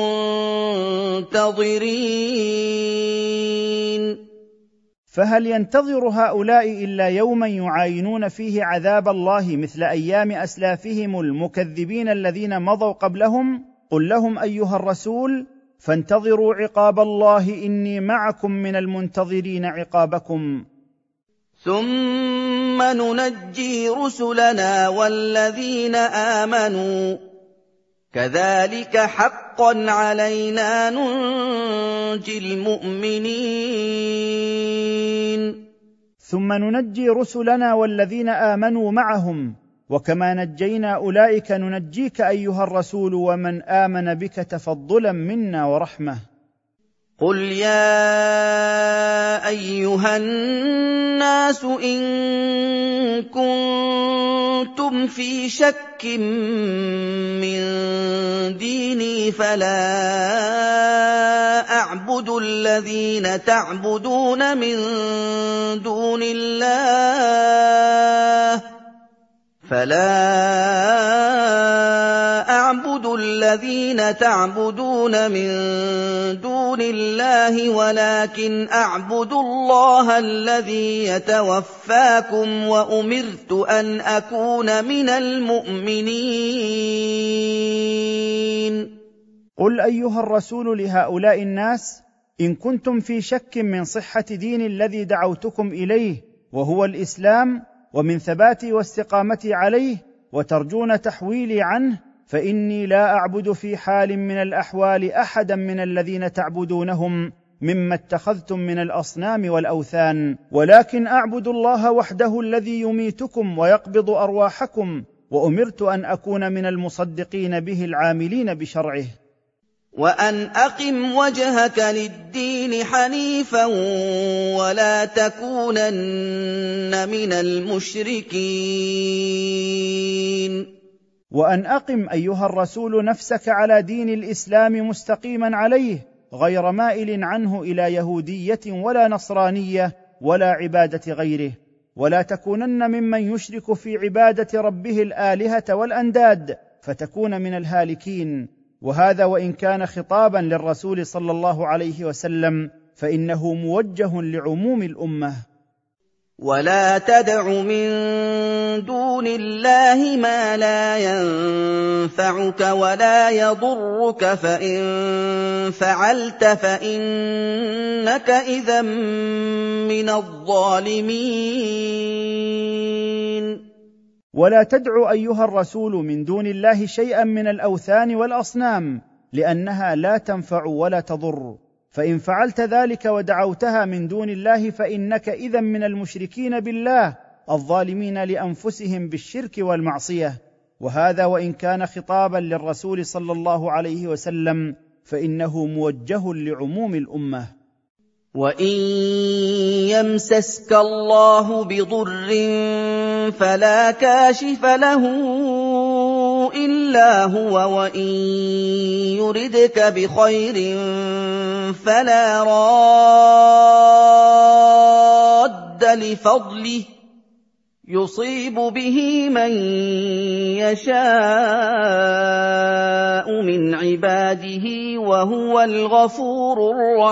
المنتظرين. فهل ينتظر هؤلاء إلا يوما يعاينون فيه عذاب الله مثل أيام أسلافهم المكذبين الذين مضوا قبلهم؟ قل لهم أيها الرسول: فانتظروا عقاب الله إني معكم من المنتظرين عقابكم. ثُمَّ نُنَجِّي رُسُلَنَا وَالَّذِينَ آمَنُوا كَذَٰلِكَ حَقًّا عَلَيْنَا نُنجِي الْمُؤْمِنِينَ ثم ننجي رسلنا والذين آمنوا معهم، وكما نجينا أولئك ننجيك أيها الرسول ومن آمن بك تفضلا منا ورحمة. قُلْ يَا أَيُّهَا النَّاسُ إِن كُنتُمْ فِي شَكٍّ مِّن دِينِي فَلَا أَعْبُدُ الَّذِينَ تَعْبُدُونَ مِن دُونِ اللَّهِ فَلَا أَعْبُدُ الَّذِينَ تَعْبُدُونَ مِن دُونِ اللَّهِ وَلَٰكِنْ أَعْبُدُ اللَّهَ الَّذِي يَتَوَفَّاكُمْ وَأُمِرْتُ أَنْ أَكُونَ مِنَ الْمُؤْمِنِينَ قل أيها الرسول لهؤلاء الناس: إن كنتم في شك من صحة دين الذي دعوتكم إليه وهو الإسلام ومن ثباتي واستقامتي عليه وترجون تحويلي عنه، فإني لا أعبد في حال من الأحوال أحدا من الذين تعبدونهم مما اتخذتم من الأصنام والأوثان، ولكن أعبد الله وحده الذي يميتكم ويقبض أرواحكم، وأمرت أن أكون من المصدقين به العاملين بشرعه. وَأَنْ أَقِمْ وَجْهَكَ لِلدِّينِ حَنِيفًا وَلَا تَكُونَنَّ مِنَ الْمُشْرِكِينَ. وأن أقم أيها الرسول نفسك على دين الإسلام مستقيما عليه غير مائل عنه إلى يهودية ولا نصرانية ولا عبادة غيره، ولا تكونن ممن يشرك في عبادة ربه الآلهة والأنداد فتكون من الهالكين. وهذا وإن كان خطابا للرسول صلى الله عليه وسلم فإنه موجه لعموم الأمة. ولا تدع من دون الله ما لا ينفعك ولا يضرك، فإن فعلت فإنك إذا من الظالمين. ولا تدع أيها الرسول من دون الله شيئا من الأوثان والأصنام، لأنها لا تنفع ولا تضر، فإن فعلت ذلك ودعوتها من دون الله فإنك إذن من المشركين بالله الظالمين لأنفسهم بالشرك والمعصية. وهذا وإن كان خطابا للرسول صلى الله عليه وسلم فإنه موجه لعموم الأمة. وَإِن يَمْسَسْكَ اللَّهُ بِضُرٍّ فَلَا كَاشِفَ لَهُ إِلَّا هُوَ، وَإِن يُرِدْكَ بِخَيْرٍ فَلَا رَادَّ لِفَضْلِهِ يُصِيبُ بِهِ مَن يَشَاءُ مِنْ عِبَادِهِ ۚ وَهُوَ الْغَفُورُ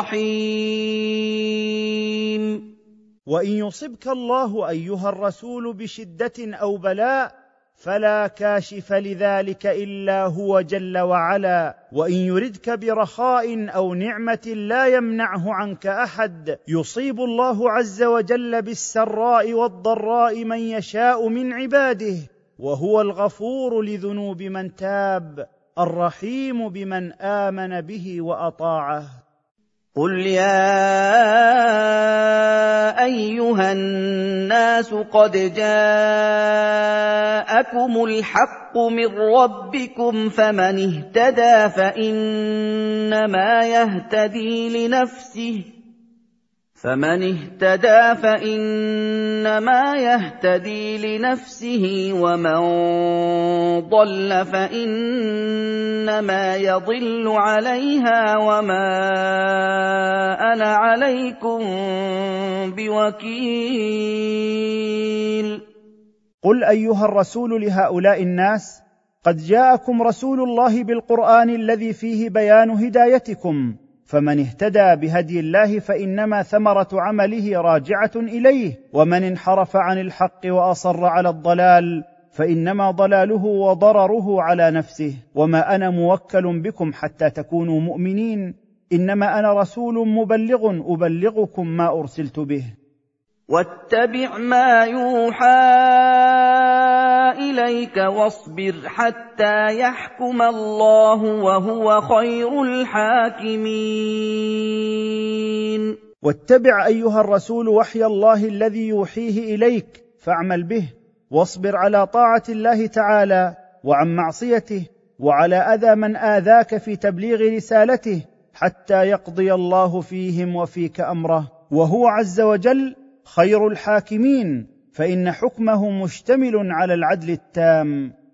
الرَّحِيمُ. وإن يصبك الله أيها الرسول بشدة أو بلاء فلا كاشف لذلك إلا هو جل وعلا، وإن يردك برخاء أو نعمة لا يمنعه عنك أحد. يصيب الله عز وجل بالسراء والضراء من يشاء من عباده، وهو الغفور لذنوب من تاب الرحيم بمن آمن به وأطاعه. قُلْ يَا أَيُّهَا النَّاسُ قَدْ جَاءَكُمُ الْحَقُّ مِنْ رَبِّكُمْ، فَمَنِ اهْتَدَىٰ فَإِنَّمَا يَهْتَدِي لِنَفْسِهِ فَمَنِ اهْتَدَىٰ فَإِنَّمَا يَهْتَدِي لِنَفْسِهِ، وَمَن ضَلَّ فَإِنَّمَا يَضِلُّ عَلَيْهَا، وَمَا أَنَا عَلَيْكُم بِوَكِيلٍ. قل أيها الرسول لهؤلاء الناس: قد جاءكم رسول الله بالقرآن الذي فيه بيان هدايتكم، فمن اهتدى بهدي الله فإنما ثمرة عمله راجعة إليه، ومن انحرف عن الحق وأصر على الضلال فإنما ضلاله وضرره على نفسه، وما أنا موكل بكم حتى تكونوا مؤمنين، إنما أنا رسول مبلغ أبلغكم ما أرسلت به. واتبع ما يوحى إليك واصبر حتى يحكم الله وهو خير الحاكمين. واتبع أيها الرسول وحي الله الذي يوحيه إليك فاعمل به، واصبر على طاعة الله تعالى وعن معصيته، وعلى أذى من آذاك في تبليغ رسالته، حتى يقضي الله فيهم وفيك أمره، وهو عز وجل خير الحاكمين، فإن حكمه مشتمل على العدل التام.